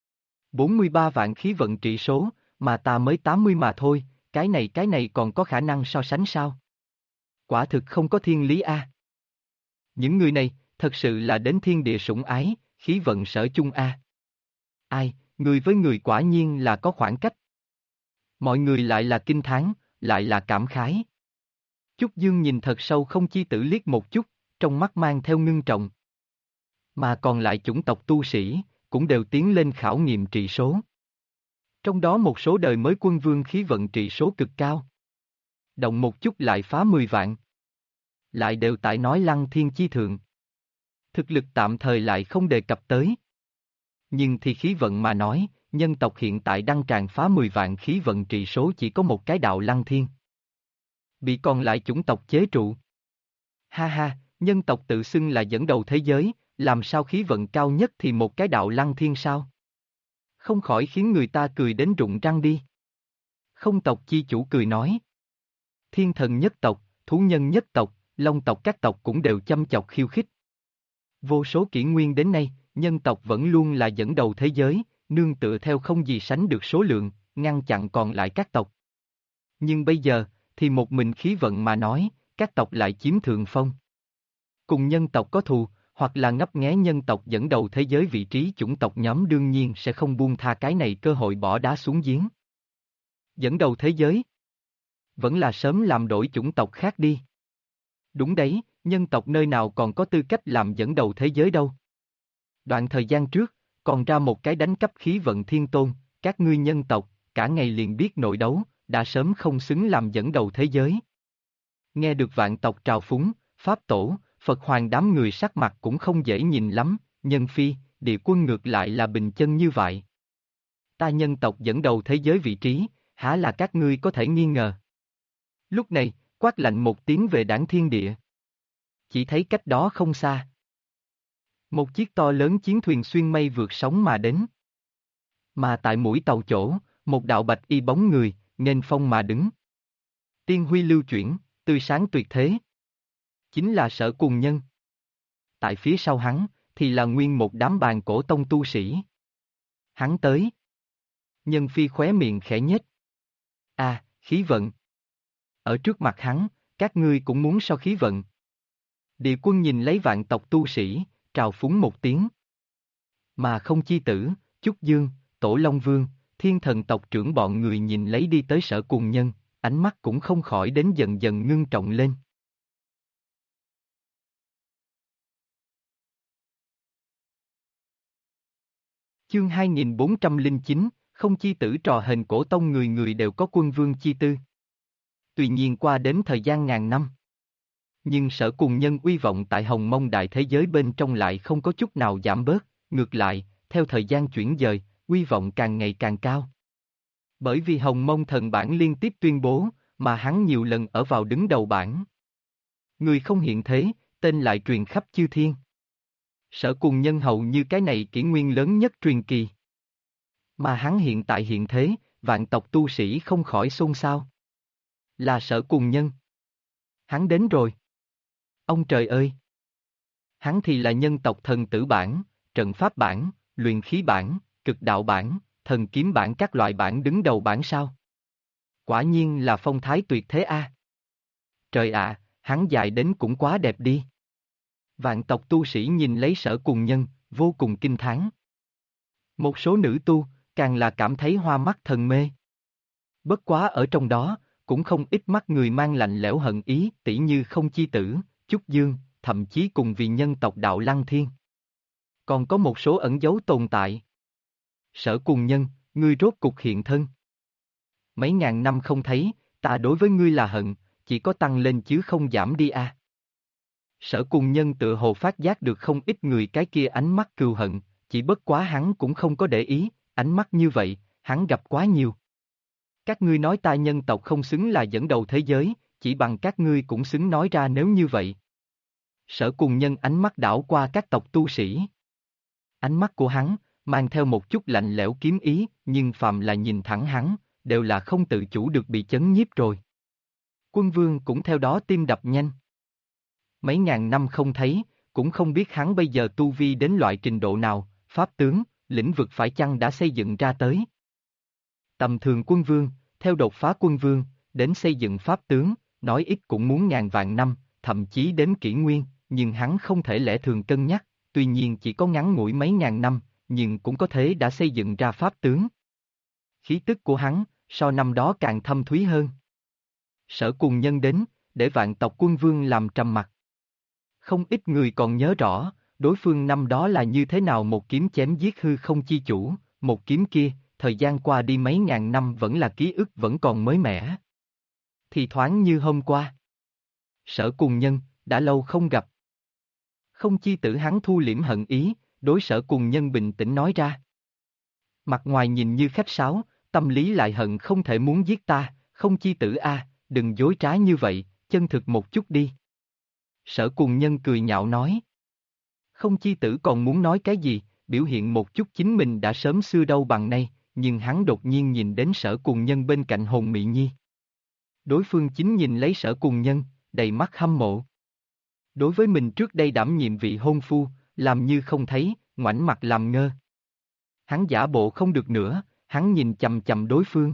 43 vạn khí vận trị số, mà ta mới 80 mà thôi, cái này còn có khả năng so sánh sao? Quả thực không có thiên lý a. Những người này, thật sự là đến thiên địa sủng ái, khí vận sở chung a. Ai, người với người quả nhiên là có khoảng cách. Mọi người lại là kinh thán, lại là cảm khái. Trúc Dương nhìn thật sâu không chi tử liếc một chút, trong mắt mang theo ngưng trọng. Mà còn lại chủng tộc tu sĩ, cũng đều tiến lên khảo nghiệm trị số. Trong đó một số đời mới quân vương khí vận trị số cực cao. Động một chút lại phá 10 vạn. Lại đều tại nói lăng thiên chi thượng. Thực lực tạm thời lại không đề cập tới. Nhưng thì khí vận mà nói, nhân tộc hiện tại đang tràn phá 10 vạn khí vận trị số chỉ có một cái đạo lăng thiên. Bị còn lại chủng tộc chế trụ. Ha ha, nhân tộc tự xưng là dẫn đầu thế giới, làm sao khí vận cao nhất thì một cái đạo lăng thiên sao? Không khỏi khiến người ta cười đến rụng răng đi. Không tộc chi chủ cười nói. Thiên thần nhất tộc, thú nhân nhất tộc, long tộc các tộc cũng đều chăm chọc khiêu khích. Vô số kỷ nguyên đến nay, nhân tộc vẫn luôn là dẫn đầu thế giới, nương tựa theo không gì sánh được số lượng, ngăn chặn còn lại các tộc. Nhưng bây giờ, thì một mình khí vận mà nói, các tộc lại chiếm thượng phong. Cùng nhân tộc có thù, hoặc là ngấp nghé nhân tộc dẫn đầu thế giới vị trí chủng tộc nhóm đương nhiên sẽ không buông tha cái này cơ hội bỏ đá xuống giếng. Dẫn đầu thế giới? Vẫn là sớm làm đổi chủng tộc khác đi. Đúng đấy, nhân tộc nơi nào còn có tư cách làm dẫn đầu thế giới đâu. Đoạn thời gian trước, còn ra một cái đánh cắp khí vận thiên tôn, các ngươi nhân tộc, cả ngày liền biết nội đấu, đã sớm không xứng làm dẫn đầu thế giới. Nghe được vạn tộc trào phúng, Pháp Tổ, Phật Hoàng đám người sắc mặt cũng không dễ nhìn lắm, nhân phi, địa quân ngược lại là bình chân như vậy. Ta nhân tộc dẫn đầu thế giới vị trí, há là các ngươi có thể nghi ngờ. Lúc này, quát lạnh một tiếng về đảng thiên địa. Chỉ thấy cách đó không xa. Một chiếc to lớn chiến thuyền xuyên mây vượt sóng mà đến. Mà tại mũi tàu chỗ, một đạo bạch y bóng người, nghênh phong mà đứng. Tiên huy lưu chuyển, tươi sáng tuyệt thế. Chính là Sở Cùng Nhân. Tại phía sau hắn, thì là nguyên một đám bàn cổ tông tu sĩ. Hắn tới. Nhân phi khóe miệng khẽ nhếch. À, khí vận. Ở trước mặt hắn, các ngươi cũng muốn so khí vận. Địa quân nhìn lấy vạn tộc tu sĩ, trào phúng một tiếng. Mà không chi tử, Trúc Dương, Tổ Long Vương, thiên thần tộc trưởng bọn người nhìn lấy đi tới Sở Cùng Nhân, ánh mắt cũng không khỏi đến dần dần ngưng trọng lên. Chương 2409, không chi tử trò hình cổ tông người người đều có quân vương chi tư. Tuy nhiên qua đến thời gian ngàn năm. Nhưng Sở Cùng Nhân uy vọng tại Hồng Mông đại thế giới bên trong lại không có chút nào giảm bớt, ngược lại, theo thời gian chuyển dời, uy vọng càng ngày càng cao. Bởi vì Hồng Mông thần bản liên tiếp tuyên bố, mà hắn nhiều lần ở vào đứng đầu bảng. Người không hiện thế, tên lại truyền khắp chư thiên. Sở Cùng Nhân hầu như cái này kỷ nguyên lớn nhất truyền kỳ. Mà hắn hiện tại hiện thế, vạn tộc tu sĩ không khỏi xôn xao. Là Sở Cùng Nhân. Hắn đến rồi. Ông trời ơi! Hắn thì là nhân tộc thần tử bản, trận pháp bản, luyện khí bản, cực đạo bản, thần kiếm bản các loại bản đứng đầu bản sao. Quả nhiên là phong thái tuyệt thế a. Trời ạ, hắn dài đến cũng quá đẹp đi. Vạn tộc tu sĩ nhìn lấy Sở Cùng Nhân, vô cùng kinh thán. Một số nữ tu, càng là cảm thấy hoa mắt thần mê. Bất quá ở trong đó, cũng không ít mắt người mang lạnh lẽo hận ý, tỉ như không chi tử, Trúc Dương, thậm chí cùng vì nhân tộc đạo Lăng Thiên. Còn có một số ẩn dấu tồn tại. Sở Cùng Nhân, ngươi rốt cục hiện thân. Mấy ngàn năm không thấy, ta đối với ngươi là hận, chỉ có tăng lên chứ không giảm đi a. Sở Cùng Nhân tự hồ phát giác được không ít người cái kia ánh mắt cừu hận, chỉ bất quá hắn cũng không có để ý, ánh mắt như vậy, hắn gặp quá nhiều. Các ngươi nói ta nhân tộc không xứng là dẫn đầu thế giới, chỉ bằng các ngươi cũng xứng nói ra nếu như vậy. Sở Cùng Nhân ánh mắt đảo qua các tộc tu sĩ. Ánh mắt của hắn, mang theo một chút lạnh lẽo kiếm ý, nhưng phàm là nhìn thẳng hắn, đều là không tự chủ được bị chấn nhiếp rồi. Quân Vương cũng theo đó tim đập nhanh. Mấy ngàn năm không thấy, cũng không biết hắn bây giờ tu vi đến loại trình độ nào, pháp tướng, lĩnh vực phải chăng đã xây dựng ra tới. Tầm thường quân vương, theo đột phá quân vương, đến xây dựng pháp tướng, nói ít cũng muốn ngàn vạn năm, thậm chí đến kỷ nguyên, nhưng hắn không thể lẽ thường cân nhắc, tuy nhiên chỉ có ngắn ngủi mấy ngàn năm, nhưng cũng có thể đã xây dựng ra pháp tướng. Khí tức của hắn, so năm đó càng thâm thúy hơn. Sở Cùng Nhân đến, để vạn tộc quân vương làm trầm mặc. Không ít người còn nhớ rõ, đối phương năm đó là như thế nào một kiếm chém giết hư không chi chủ, một kiếm kia, thời gian qua đi mấy ngàn năm vẫn là ký ức vẫn còn mới mẻ. Thì thoáng như hôm qua. Sở Cùng Nhân, đã lâu không gặp. Không chi tử hắn thu liễm hận ý, đối Sở Cùng Nhân bình tĩnh nói ra. Mặt ngoài nhìn như khách sáo, tâm lý lại hận không thể muốn giết ta, không chi tử a, đừng dối trá như vậy, chân thực một chút đi. Sở Cùng Nhân cười nhạo nói. Không chi tử còn muốn nói cái gì, biểu hiện một chút chính mình đã sớm xưa đâu bằng nay, nhưng hắn đột nhiên nhìn đến Sở Cùng Nhân bên cạnh Hồn Mị Nhi. Đối phương chính nhìn lấy Sở Cùng Nhân, đầy mắt hâm mộ. Đối với mình trước đây đảm nhiệm vị hôn phu, làm như không thấy, ngoảnh mặt làm ngơ. Hắn giả bộ không được nữa, hắn nhìn chầm chầm đối phương.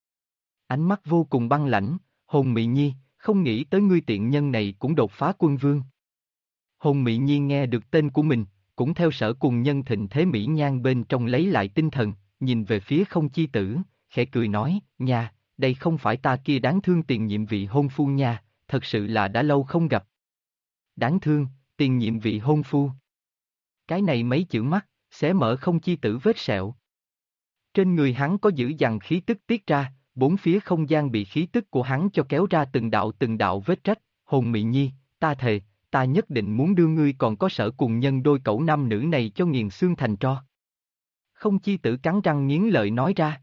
Ánh mắt vô cùng băng lãnh, Hồn Mị Nhi, không nghĩ tới ngươi tiện nhân này cũng đột phá quân vương. Hồn Mị Nhi nghe được tên của mình, cũng theo Sở Cùng Nhân thịnh thế mỹ nhan bên trong lấy lại tinh thần, nhìn về phía không chi tử, khẽ cười nói, nha, đây không phải ta kia đáng thương tiền nhiệm vị hôn phu nha, thật sự là đã lâu không gặp. Đáng thương, tiền nhiệm vị hôn phu. Cái này mấy chữ mắt, xé mở không chi tử vết sẹo. Trên người hắn có dữ dằn khí tức tiết ra, bốn phía không gian bị khí tức của hắn cho kéo ra từng đạo vết rách, Hồn Mị Nhi, ta thề, ta nhất định muốn đưa ngươi còn có Sở Cùng Nhân đôi cẩu nam nữ này cho nghiền xương thành tro. Không chi tử cắn răng nghiến lợi nói ra.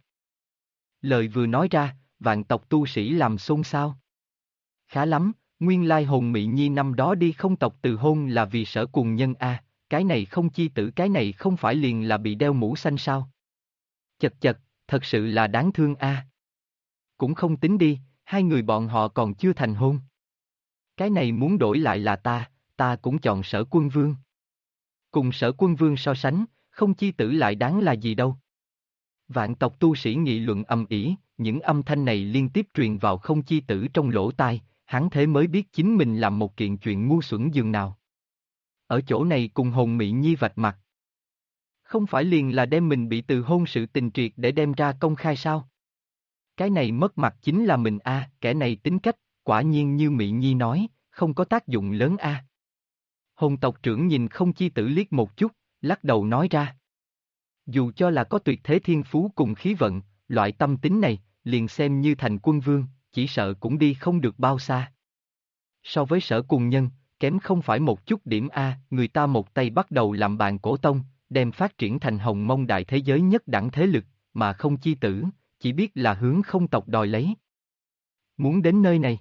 Lời vừa nói ra, vạn tộc tu sĩ làm xôn xao. Khá lắm, nguyên lai Hồn Mị Nhi năm đó đi không tộc từ hôn là vì Sở Cùng Nhân a, cái này không chi tử cái này không phải liền là bị đeo mũ xanh sao? Chật chật, thật sự là đáng thương a. Cũng không tính đi, hai người bọn họ còn chưa thành hôn. Cái này muốn đổi lại là ta cũng chọn Sở Quân Vương. Cùng Sở Quân Vương so sánh, không chi tử lại đáng là gì đâu. Vạn tộc tu sĩ nghị luận ầm ĩ, những âm thanh này liên tiếp truyền vào không chi tử trong lỗ tai, hắn thế mới biết chính mình làm một kiện chuyện ngu xuẩn dường nào. Ở chỗ này cùng Hồn Mị Nhi vạch mặt. Không phải liền là đem mình bị từ hôn sự tình triệt để đem ra công khai sao? Cái này mất mặt chính là mình a, kẻ này tính cách, quả nhiên như Mị Nhi nói, không có tác dụng lớn a. Hồn tộc trưởng nhìn không chi tử liếc một chút, lắc đầu nói ra. Dù cho là có tuyệt thế thiên phú cùng khí vận, loại tâm tính này, liền xem như thành quân vương, chỉ sợ cũng đi không được bao xa. So với Sở Cùng Nhân, kém không phải một chút điểm a, người ta một tay bắt đầu làm bạn cổ tông, đem phát triển thành hồng mông đại thế giới nhất đẳng thế lực, mà không chi tử, chỉ biết là hướng không tộc đòi lấy. Muốn đến nơi này.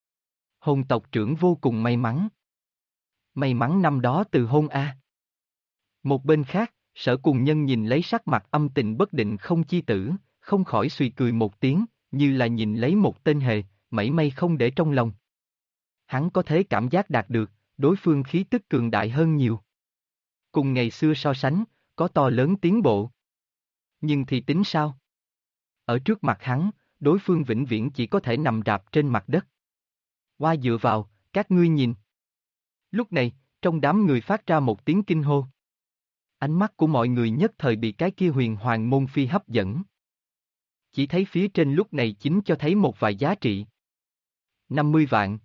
Hồn tộc trưởng vô cùng may mắn. May mắn năm đó từ hôn a. Một bên khác, Sở Cùng Nhân nhìn lấy sắc mặt âm tình bất định không chi tử, không khỏi suy cười một tiếng, như là nhìn lấy một tên hề, mảy may không để trong lòng. Hắn có thể cảm giác đạt được, đối phương khí tức cường đại hơn nhiều. Cùng ngày xưa so sánh, có to lớn tiến bộ. Nhưng thì tính sao? Ở trước mặt hắn, đối phương vĩnh viễn chỉ có thể nằm rạp trên mặt đất. Qua dựa vào, các ngươi nhìn. Lúc này, trong đám người phát ra một tiếng kinh hô. Ánh mắt của mọi người nhất thời bị cái kia huyền hoàng môn phi hấp dẫn. Chỉ thấy phía trên lúc này chính cho thấy một vài giá trị. 50 vạn.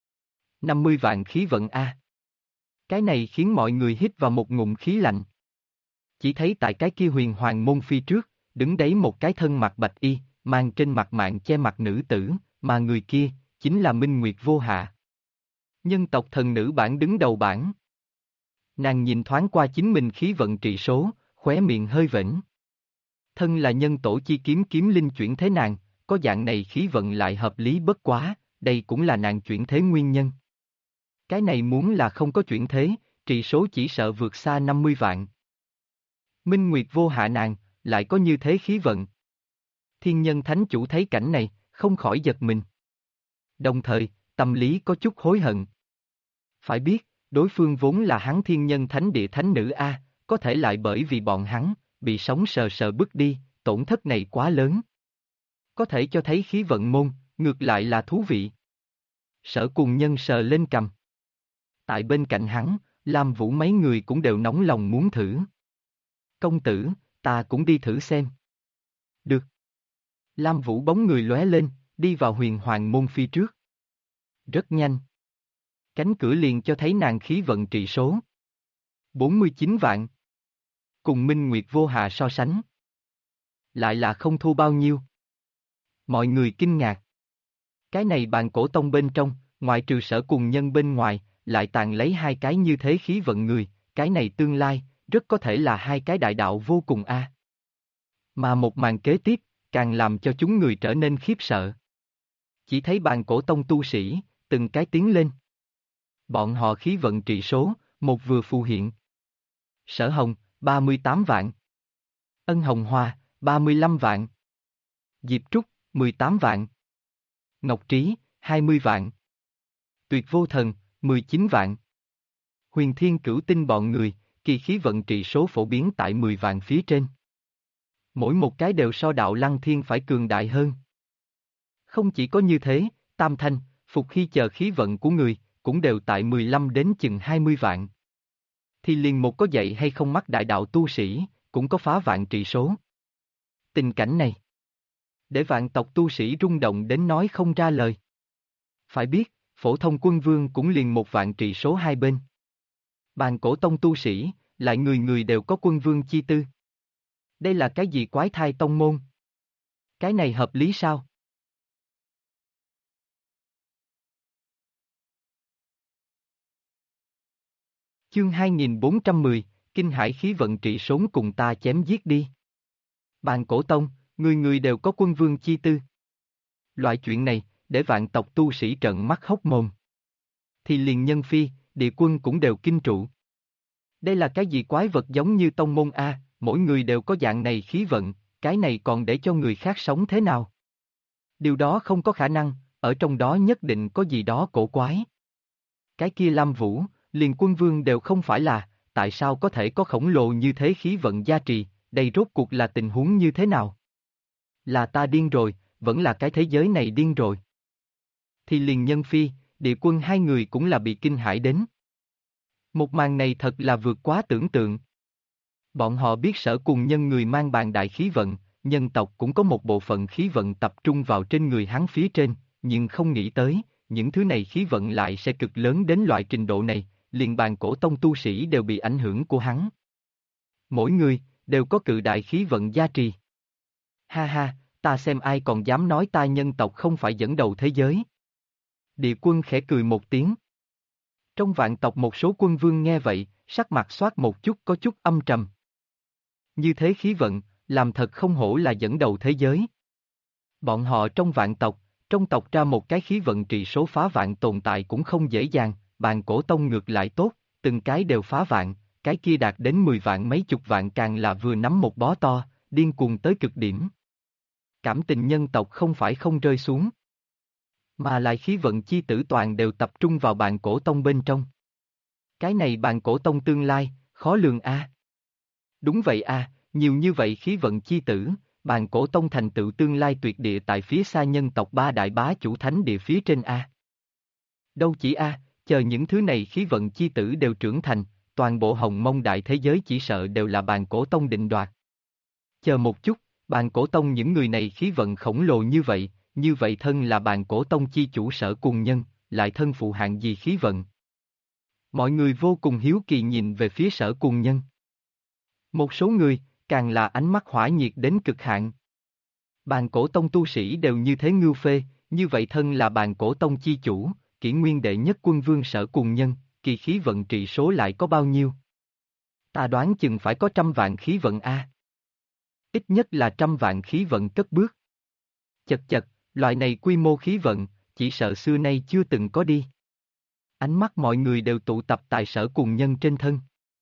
50 vạn khí vận A. Cái này khiến mọi người hít vào một ngụm khí lạnh. Chỉ thấy tại cái kia huyền hoàng môn phi trước, đứng đấy một cái thân mặc bạch y, mang trên mặt mạng che mặt nữ tử, mà người kia, chính là Minh Nguyệt Vô Hạ. Nhân tộc thần nữ bản đứng đầu bảng. Nàng nhìn thoáng qua chính mình khí vận trị số, khóe miệng hơi vểnh. Thân là nhân tổ chi kiếm kiếm linh chuyển thế nàng, có dạng này khí vận lại hợp lý bất quá, đây cũng là nàng chuyển thế nguyên nhân. Cái này muốn là không có chuyển thế, trị số chỉ sợ vượt xa 50 vạn. Minh Nguyệt vô hạ nàng, lại có như thế khí vận. Thiên Nhân Thánh Chủ thấy cảnh này, không khỏi giật mình. Đồng thời, tâm lý có chút hối hận. Phải biết, đối phương vốn là hắn Thiên Nhân Thánh Địa Thánh Nữ A, có thể lại bởi vì bọn hắn, bị sóng sờ sờ bức đi, tổn thất này quá lớn. Có thể cho thấy khí vận môn, ngược lại là thú vị. Sở Cùng Nhân sờ lên cầm. Tại bên cạnh hắn, Lam Vũ mấy người cũng đều nóng lòng muốn thử. Công tử, ta cũng đi thử xem. Được. Lam Vũ bóng người lóe lên, đi vào huyền hoàng môn phía trước. Rất nhanh. Cánh cửa liền cho thấy nàng khí vận trị số. 49 vạn. Cùng Minh Nguyệt vô hạ so sánh. Lại là không thua bao nhiêu. Mọi người kinh ngạc. Cái này bàn cổ tông bên trong, ngoại trừ Sở Cùng Nhân bên ngoài, lại tàn lấy hai cái như thế khí vận người, cái này tương lai, rất có thể là hai cái đại đạo vô cùng a. Mà một màn kế tiếp, càng làm cho chúng người trở nên khiếp sợ. Chỉ thấy bàn cổ tông tu sĩ, từng cái tiến lên. Bọn họ khí vận trị số, một vừa phù hiện. Sở Hồng, 38 vạn. Ân Hồng Hoa, 35 vạn. Diệp Trúc, 18 vạn. Ngọc Trí, 20 vạn. Tuyệt Vô Thần, 19 vạn. Huyền Thiên Cửu Tinh bọn người, kỳ khí vận trị số phổ biến tại 10 vạn phía trên. Mỗi một cái đều so đạo Lăng Thiên phải cường đại hơn. Không chỉ có như thế, Tam Thanh, Phục Hy chờ khí vận của người, cũng đều tại 15 đến chừng 20 vạn. Thì liền một có dạy hay không mắc đại đạo tu sĩ, cũng có phá vạn trị số. Tình cảnh này, để vạn tộc tu sĩ rung động đến nói không ra lời. Phải biết, phổ thông quân vương cũng liền một vạn trị số hai bên. Bàn cổ tông tu sĩ, lại người người đều có quân vương chi tư. Đây là cái gì quái thai tông môn? Cái này hợp lý sao? Chương 2410, Kinh Hải khí vận trị số cùng ta chém giết đi. Bàn cổ tông, người người đều có quân vương chi tư. Loại chuyện này, để vạn tộc tu sĩ trợn mắt hốc mồm. Thì liền Nhân Phi, địa quân cũng đều kinh trụ. Đây là cái gì quái vật giống như tông môn A, mỗi người đều có dạng này khí vận, cái này còn để cho người khác sống thế nào? Điều đó không có khả năng, ở trong đó nhất định có gì đó cổ quái. Cái kia Lam Vũ, liền quân vương đều không phải là, tại sao có thể có khổng lồ như thế khí vận gia trì, đây rốt cuộc là tình huống như thế nào? Là ta điên rồi, vẫn là cái thế giới này điên rồi. Thì liền Nhân Phi, địa quân hai người cũng là bị kinh hãi đến. Một màn này thật là vượt quá tưởng tượng. Bọn họ biết Sở Cùng Nhân người mang bàn đại khí vận, nhân tộc cũng có một bộ phận khí vận tập trung vào trên người hắn phía trên, nhưng không nghĩ tới, những thứ này khí vận lại sẽ cực lớn đến loại trình độ này, liền bàn cổ tông tu sĩ đều bị ảnh hưởng của hắn. Mỗi người, đều có cự đại khí vận gia trì. Ha ha, ta xem ai còn dám nói ta nhân tộc không phải dẫn đầu thế giới. Địa quân khẽ cười một tiếng. Trong vạn tộc một số quân vương nghe vậy, sắc mặt xoát một chút có chút âm trầm. Như thế khí vận, làm thật không hổ là dẫn đầu thế giới. Bọn họ trong vạn tộc, trong tộc ra một cái khí vận trị số phá vạn tồn tại cũng không dễ dàng, bàn cổ tông ngược lại tốt, từng cái đều phá vạn, cái kia đạt đến 10 vạn mấy chục vạn càng là vừa nắm một bó to, điên cuồng tới cực điểm. Cảm tình nhân tộc không phải không rơi xuống, mà lại khí vận chi tử toàn đều tập trung vào bàn cổ tông bên trong. Cái này bàn cổ tông tương lai, khó lường a. Đúng vậy a, nhiều như vậy khí vận chi tử, bàn cổ tông thành tựu tương lai tuyệt địa tại phía xa nhân tộc ba đại bá chủ thánh địa phía trên a. Đâu chỉ a, chờ những thứ này khí vận chi tử đều trưởng thành, toàn bộ hồng mông đại thế giới chỉ sợ đều là bàn cổ tông định đoạt. Chờ một chút, bàn cổ tông những người này khí vận khổng lồ như vậy thân là bàn cổ tông chi chủ Sở Cùng Nhân, lại thân phụ hạng gì khí vận. Mọi người vô cùng hiếu kỳ nhìn về phía Sở Cùng Nhân. Một số người, càng là ánh mắt hỏa nhiệt đến cực hạn. Bàn cổ tông tu sĩ đều như thế ngưu phê, như vậy thân là bàn cổ tông chi chủ, kỷ nguyên đệ nhất quân vương Sở Cùng Nhân, kỳ khí vận trị số lại có bao nhiêu? Ta đoán chừng phải có 100 vạn khí vận a. Ít nhất là 100 vạn khí vận cất bước. Chật chật, loại này quy mô khí vận, chỉ sợ xưa nay chưa từng có đi. Ánh mắt mọi người đều tụ tập tại Sở Cùng Nhân trên thân.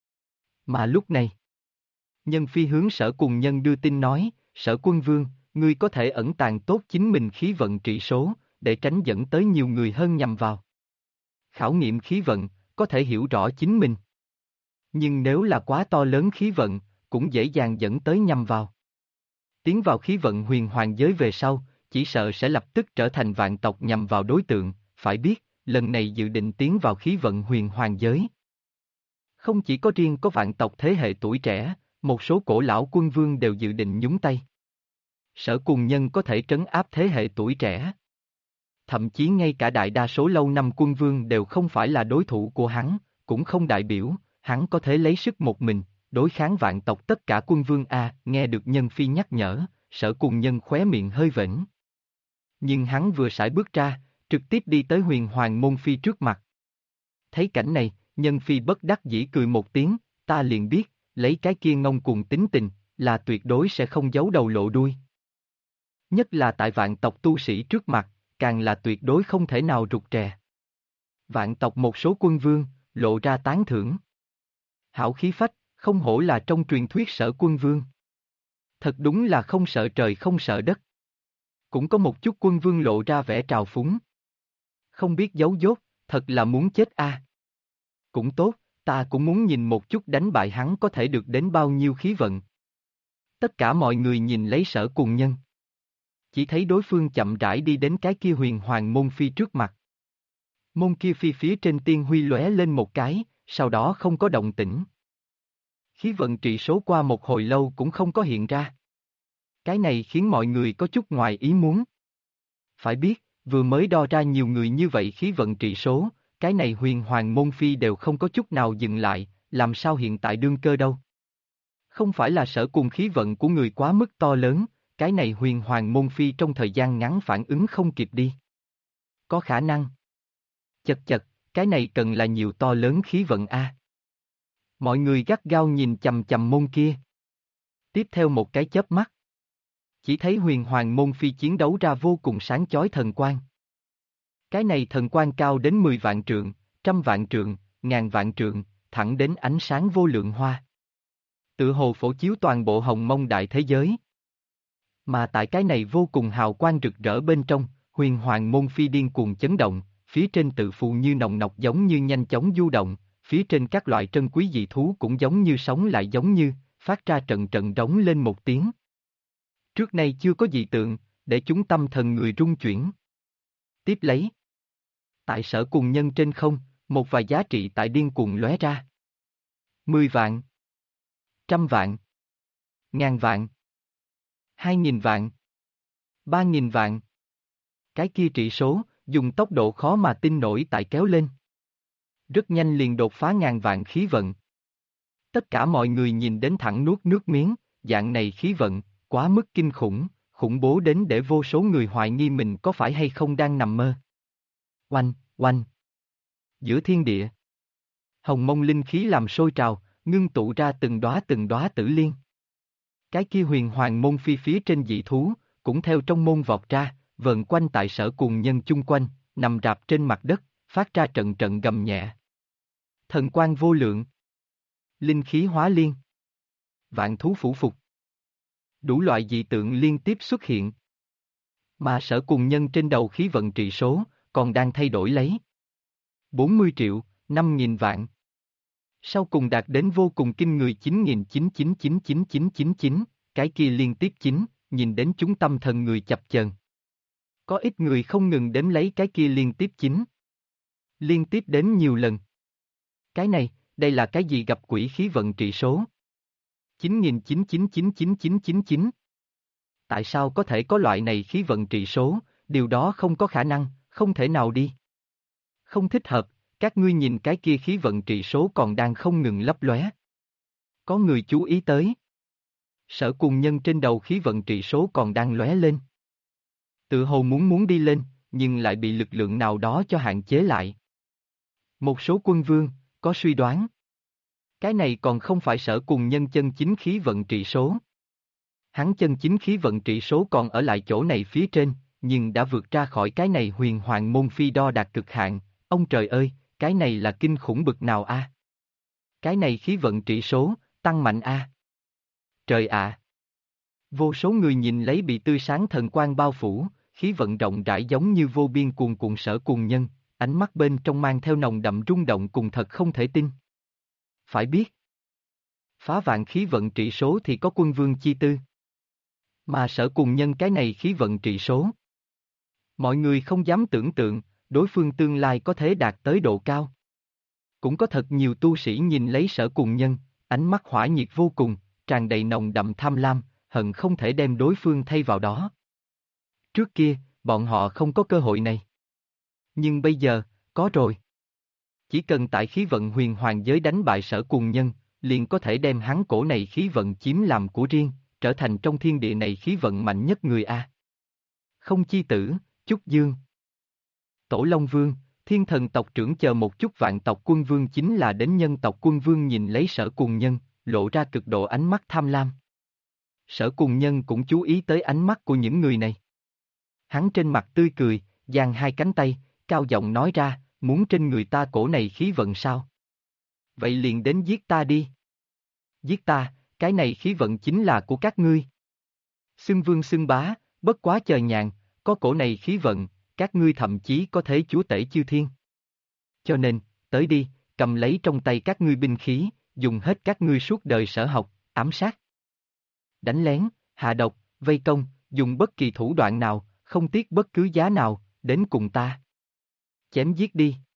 Mà lúc này, Nhân Phi hướng Sở Cùng Nhân đưa tin nói, Sở Quân Vương, ngươi có thể ẩn tàng tốt chính mình khí vận trị số, để tránh dẫn tới nhiều người hơn nhằm vào. Khảo nghiệm khí vận, có thể hiểu rõ chính mình. Nhưng nếu là quá to lớn khí vận, cũng dễ dàng dẫn tới nhằm vào. Tiến vào khí vận huyền hoàng giới về sau, chỉ sợ sẽ lập tức trở thành vạn tộc nhằm vào đối tượng, phải biết, lần này dự định tiến vào khí vận huyền hoàng giới. Không chỉ có riêng có vạn tộc thế hệ tuổi trẻ, một số cổ lão quân vương đều dự định nhúng tay. Sở Cùng Nhân có thể trấn áp thế hệ tuổi trẻ. Thậm chí ngay cả đại đa số lâu năm quân vương đều không phải là đối thủ của hắn, cũng không đại biểu, hắn có thể lấy sức một mình, đối kháng vạn tộc tất cả quân vương nghe được Nhân Phi nhắc nhở, Sở Cùng Nhân khóe miệng hơi vểnh. Nhưng hắn vừa sải bước ra, trực tiếp đi tới huyền hoàng môn phi trước mặt. Thấy cảnh này, Nhân Phi bất đắc dĩ cười một tiếng, ta liền biết, lấy cái kia ngông cuồng tính tình, là tuyệt đối sẽ không giấu đầu lộ đuôi. Nhất là tại vạn tộc tu sĩ trước mặt, càng là tuyệt đối không thể nào rụt rè. Vạn tộc một số quân vương, lộ ra tán thưởng. Hảo khí phách, không hổ là trong truyền thuyết Sở Quân Vương. Thật đúng là không sợ trời không sợ đất. Cũng có một chút quân vương lộ ra vẻ trào phúng. Không biết giấu dốt, thật là muốn chết a. Cũng tốt, ta cũng muốn nhìn một chút đánh bại hắn có thể được đến bao nhiêu khí vận. Tất cả mọi người nhìn lấy Sở Cùng Nhân. Chỉ thấy đối phương chậm rãi đi đến cái kia huyền hoàng môn phi trước mặt. Môn kia phi phía trên tiên huy lóe lên một cái, sau đó không có động tĩnh. Khí vận trị số qua một hồi lâu cũng không có hiện ra. Cái này khiến mọi người có chút ngoài ý muốn. Phải biết, vừa mới đo ra nhiều người như vậy khí vận trị số, cái này huyền hoàng môn phi đều không có chút nào dừng lại, làm sao hiện tại đương cơ đâu. Không phải là Sở Cùng khí vận của người quá mức to lớn, cái này huyền hoàng môn phi trong thời gian ngắn phản ứng không kịp đi. Có khả năng. Chật chật, cái này cần là nhiều to lớn khí vận a. Mọi người gắt gao nhìn chằm chằm môn kia. Tiếp theo một cái chớp mắt. Chỉ thấy huyền hoàng môn phi chiến đấu ra vô cùng sáng chói thần quang. Cái này thần quang cao đến 10 vạn trượng, 100 vạn trượng, ngàn vạn trượng, thẳng đến ánh sáng vô lượng hoa. Tự hồ phổ chiếu toàn bộ hồng mông đại thế giới. Mà tại cái này vô cùng hào quang rực rỡ bên trong, huyền hoàng môn phi điên cuồng chấn động, phía trên tự phù như nồng nọc giống như nhanh chóng du động, phía trên các loại trân quý dị thú cũng giống như sống lại giống như, phát ra trận trận rống lên một tiếng. Trước nay chưa có dị tượng, để chúng tâm thần người rung chuyển. Tiếp lấy. Tại Sở Cùng Nhân trên không, một vài giá trị tại điên cuồng lóe ra. 10 vạn. 100 vạn. Ngàn vạn. 2.000 vạn. 3.000 vạn. Cái kia trị số, dùng tốc độ khó mà tin nổi tại kéo lên. Rất nhanh liền đột phá ngàn vạn khí vận. Tất cả mọi người nhìn đến thẳng nuốt nước miếng, dạng này khí vận, quá mức kinh khủng, khủng bố đến để vô số người hoài nghi mình có phải hay không đang nằm mơ. Oanh, oanh. Giữa thiên địa. Hồng mông linh khí làm sôi trào, ngưng tụ ra từng đóa tử liên. Cái kia huyền hoàng môn phi phía trên dị thú, cũng theo trong môn vọt ra, vần quanh tại Sở Cùng Nhân chung quanh, nằm rạp trên mặt đất, phát ra trận trận gầm nhẹ. Thần quang vô lượng. Linh khí hóa liên. Vạn thú phủ phục. Đủ loại dị tượng liên tiếp xuất hiện. Mà Sở Cùng Nhân trên đầu khí vận trị số, còn đang thay đổi lấy. 40 triệu, 5.000 vạn. Sau cùng đạt đến vô cùng kinh người 9.9999999, cái kia liên tiếp 9, nhìn đến chúng tâm thần người chập chờn. Có ít người không ngừng đếm lấy cái kia liên tiếp 9. Liên tiếp đếm nhiều lần. Cái này, đây là cái gì gặp quỷ khí vận trị số? 9.9999999. Tại sao có thể có loại này khí vận trị số, điều đó không có khả năng, không thể nào đi. Không thích hợp, các ngươi nhìn cái kia khí vận trị số còn đang không ngừng lấp lóe. Có người chú ý tới. Sở Cùng Nhân trên đầu khí vận trị số còn đang lóe lên. Tự hồ muốn đi lên, nhưng lại bị lực lượng nào đó cho hạn chế lại. Một số quân vương, có suy đoán. Cái này còn không phải Sở Cùng Nhân chân chính khí vận trị số. Hắn chân chính khí vận trị số còn ở lại chỗ này phía trên, nhưng đã vượt ra khỏi cái này huyền hoàng môn phi đo đạt cực hạn. Ông trời ơi, cái này là kinh khủng bực nào a? Cái này khí vận trị số, tăng mạnh a. Trời ạ! Vô số người nhìn lấy bị tươi sáng thần quang bao phủ, khí vận rộng rãi giống như vô biên cuồn cuộn sở cuồng nhân, ánh mắt bên trong mang theo nồng đậm rung động cùng thật không thể tin. Phải biết, phá vạn khí vận trị số thì có quân vương chi tư. Mà sở cuồng nhân cái này khí vận trị số. Mọi người không dám tưởng tượng, đối phương tương lai có thể đạt tới độ cao. Cũng có thật nhiều tu sĩ nhìn lấy sở cuồng nhân, ánh mắt hỏa nhiệt vô cùng, tràn đầy nồng đậm tham lam, hận không thể đem đối phương thay vào đó. Trước kia, bọn họ không có cơ hội này. Nhưng bây giờ, có rồi. Chỉ cần tại khí vận huyền hoàng giới đánh bại sở cuồng nhân, liền có thể đem hắn cổ này khí vận chiếm làm của riêng, trở thành trong thiên địa này khí vận mạnh nhất người A. Không chi tử, Chúc Dương. Tổ Long Vương, Thiên Thần tộc trưởng chờ một chút vạn tộc quân vương chính là đến nhân tộc quân vương nhìn lấy sở cuồng nhân, lộ ra cực độ ánh mắt tham lam. Sở cuồng nhân cũng chú ý tới ánh mắt của những người này. Hắn trên mặt tươi cười, giang hai cánh tay, cao giọng nói ra, muốn trên người ta cổ này khí vận sao? Vậy liền đến giết ta đi. Giết ta, cái này khí vận chính là của các ngươi. Xưng vương xưng bá, bất quá chờ nhàn, có cổ này khí vận, các ngươi thậm chí có thể chúa tể chư thiên. Cho nên, tới đi, cầm lấy trong tay các ngươi binh khí, dùng hết các ngươi suốt đời sở học, ám sát. Đánh lén, hạ độc, vây công, dùng bất kỳ thủ đoạn nào, không tiếc bất cứ giá nào, đến cùng ta. Chém giết đi.